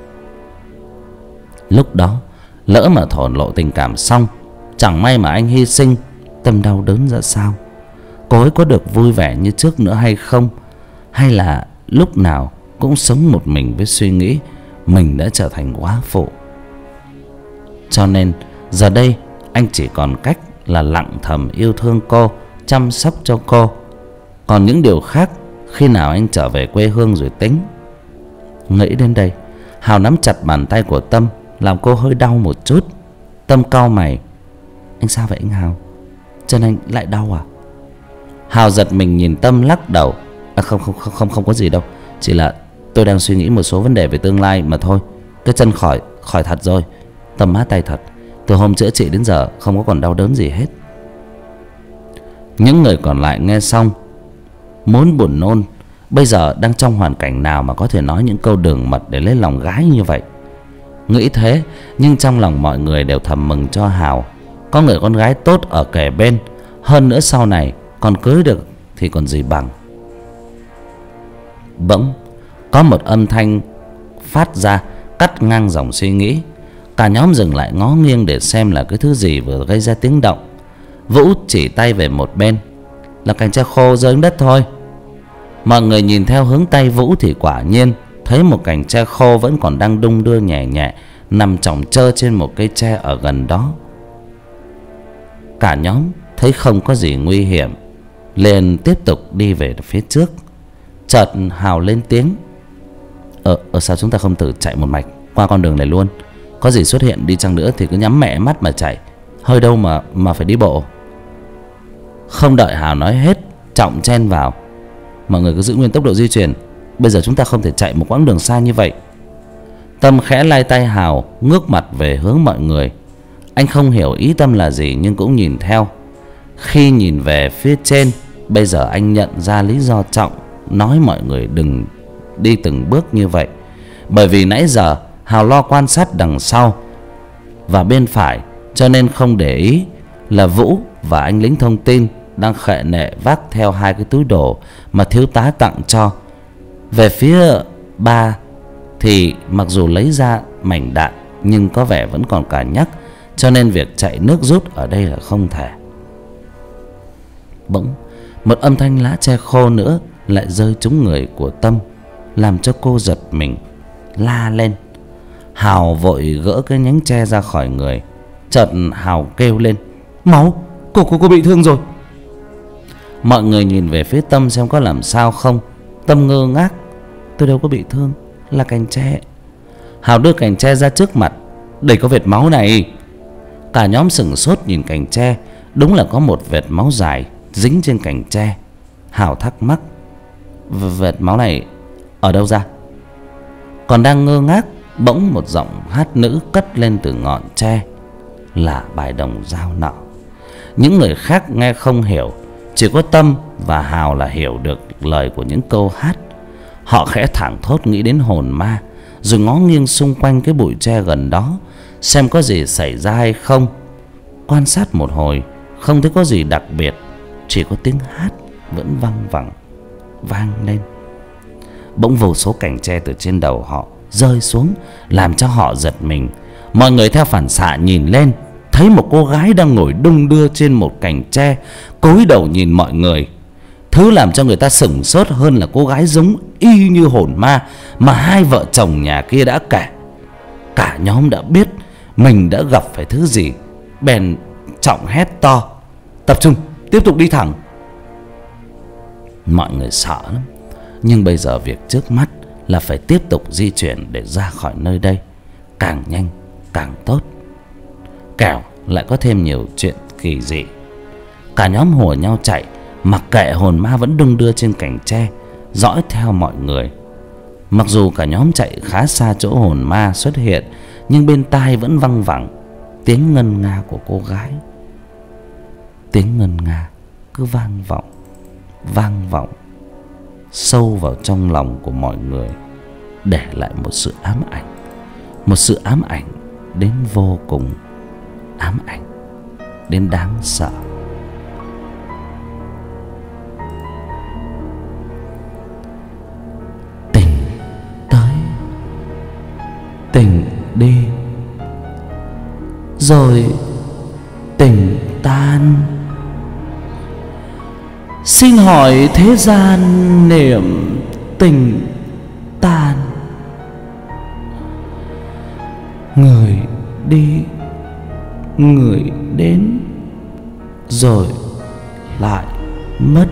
Lúc đó lỡ mà thổ lộ tình cảm xong, chẳng may mà anh hy sinh, Tâm đau đớn ra sao? Cô ấy có được vui vẻ như trước nữa hay không? Hay là lúc nào cũng sống một mình với suy nghĩ mình đã trở thành quá phụ? Cho nên giờ đây anh chỉ còn cách là lặng thầm yêu thương cô, chăm sóc cho cô. Còn những điều khác khi nào anh trở về quê hương rồi tính. Nghĩ đến đây, Hào nắm chặt bàn tay của Tâm, làm cô hơi đau một chút. Tâm cau mày. Anh sao vậy anh Hào? Chân anh lại đau à? Hào giật mình nhìn Tâm lắc đầu. À không không không không có gì đâu, chỉ là tôi đang suy nghĩ một số vấn đề về tương lai mà thôi. Cái chân khỏi khỏi thật rồi. Tâm mát tay thật. Từ hôm chữa trị đến giờ không có còn đau đớn gì hết. Những người còn lại nghe xong muốn buồn nôn. Bây giờ đang trong hoàn cảnh nào mà có thể nói những câu đường mật để lấy lòng gái như vậy? Nghĩ thế, nhưng trong lòng mọi người đều thầm mừng cho Hào. Có người con gái tốt ở kề bên, hơn nữa sau này còn cưới được thì còn gì bằng. Bỗng có một âm thanh phát ra, cắt ngang dòng suy nghĩ. Cả nhóm dừng lại ngó nghiêng để xem là cái thứ gì vừa gây ra tiếng động. Vũ chỉ tay về một bên. Là cành tre khô rơi xuống đất thôi. Mọi người nhìn theo hướng tay Vũ thì quả nhiên thấy một cành tre khô vẫn còn đang đung đưa nhẹ nhẹ, nằm chỏng chơ trên một cây tre ở gần đó. Cả nhóm thấy không có gì nguy hiểm, liền tiếp tục đi về phía trước. Chợt Hào lên tiếng. Ờ, ờ sao chúng ta không thử chạy một mạch qua con đường này luôn? Có gì xuất hiện đi chăng nữa thì cứ nhắm mẹ mắt mà chạy, hơi đâu mà mà phải đi bộ. Không đợi Hào nói hết, Trọng chen vào. Mọi người cứ giữ nguyên tốc độ di chuyển, bây giờ chúng ta không thể chạy một quãng đường xa như vậy. Tâm khẽ lay tay Hào, ngước mặt về hướng mọi người. Anh không hiểu ý Tâm là gì nhưng cũng nhìn theo. Khi nhìn về phía trên, bây giờ anh nhận ra lý do Trọng nói mọi người đừng đi từng bước như vậy. Bởi vì nãy giờ Hào lo quan sát đằng sau và bên phải, cho nên không để ý là Vũ và anh lính thông tin đang khệ nệ vác theo hai cái túi đồ mà thiếu tá tặng cho. Về phía ba thì mặc dù lấy ra mảnh đạn nhưng có vẻ vẫn còn cả nhắc, cho nên việc chạy nước rút ở đây là không thể. Bỗng một âm thanh lá tre khô nữa lại rơi trúng người của Tâm, làm cho cô giật mình la lên. Hào vội gỡ cái nhánh tre ra khỏi người. Chợt Hào kêu lên: Máu! Cô, cô, cô bị thương rồi. Mọi người nhìn về phía Tâm xem có làm sao không. Tâm ngơ ngác: Tôi đâu có bị thương, là cành tre. Hào đưa cành tre ra trước mặt: Đây có vệt máu này. Cả nhóm sửng sốt nhìn cành tre. Đúng là có một vệt máu dài dính trên cành tre. Hào thắc mắc: Vệt máu này ở đâu ra? Còn đang ngơ ngác, bỗng một giọng hát nữ cất lên từ ngọn tre: Là bài đồng dao nọ. Những người khác nghe không hiểu, chỉ có Tâm và Hào là hiểu được lời của những câu hát. Họ khẽ thảng thốt nghĩ đến hồn ma, rồi ngó nghiêng xung quanh cái bụi tre gần đó xem có gì xảy ra hay không. Quan sát một hồi không thấy có gì đặc biệt, chỉ có tiếng hát vẫn văng vẳng vang lên. Bỗng vô số cành tre từ trên đầu họ rơi xuống, làm cho họ giật mình. Mọi người theo phản xạ nhìn lên, thấy một cô gái đang ngồi đung đưa trên một cành tre, cúi đầu nhìn mọi người. Thứ làm cho người ta sửng sốt hơn là cô gái giống y như hồn ma mà hai vợ chồng nhà kia đã kể. Cả nhóm đã biết mình đã gặp phải thứ gì, bèn Trọng hét to: Tập trung, tiếp tục đi thẳng. Mọi người sợ lắm, nhưng bây giờ việc trước mắt là phải tiếp tục di chuyển để ra khỏi nơi đây, càng nhanh càng tốt, kẻo lại có thêm nhiều chuyện kỳ dị. Cả nhóm hùa nhau chạy, mặc kệ hồn ma vẫn đung đưa trên cành tre, dõi theo mọi người. Mặc dù cả nhóm chạy khá xa chỗ hồn ma xuất hiện, nhưng bên tai vẫn văng vẳng tiếng ngân nga của cô gái. Tiếng ngân nga cứ vang vọng, vang vọng sâu vào trong lòng của mọi người, để lại một sự ám ảnh, một sự ám ảnh đến vô cùng, ám ảnh đến đáng sợ. Tỉnh tới, tỉnh đi, rồi tỉnh tan. Xin hỏi thế gian niệm tình tan. Người đi, người đến, rồi lại mất.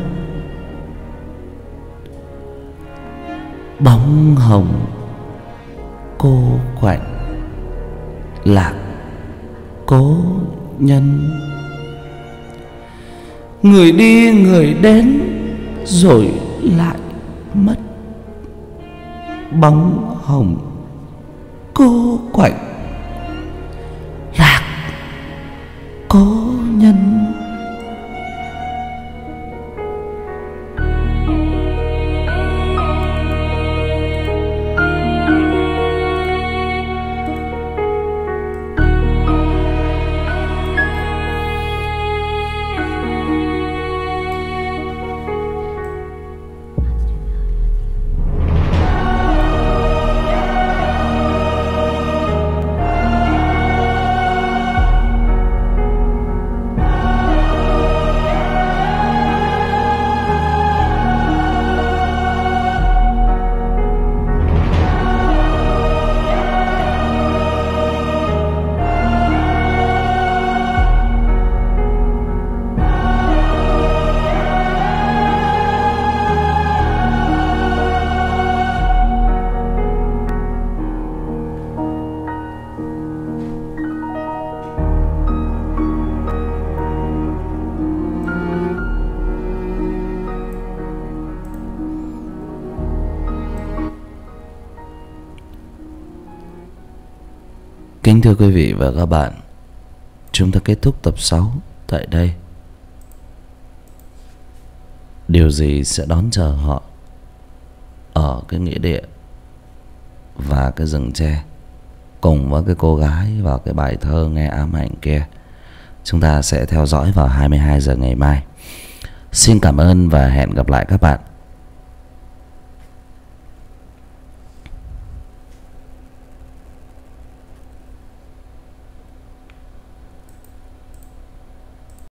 Bóng hồng cô quạnh, lạc cố nhân. Người đi người đến rồi lại mất. Bóng hồng cô quạnh, lạc cố nhân. Kính thưa quý vị và các bạn, chúng ta kết thúc tập sáu tại đây. Điều gì sẽ đón chờ họ ở cái nghĩa địa và cái rừng tre, cùng với cái cô gái và cái bài thơ nghe ám ảnh kia, chúng ta sẽ theo dõi vào hai mươi hai giờ ngày mai. Xin cảm ơn và hẹn gặp lại các bạn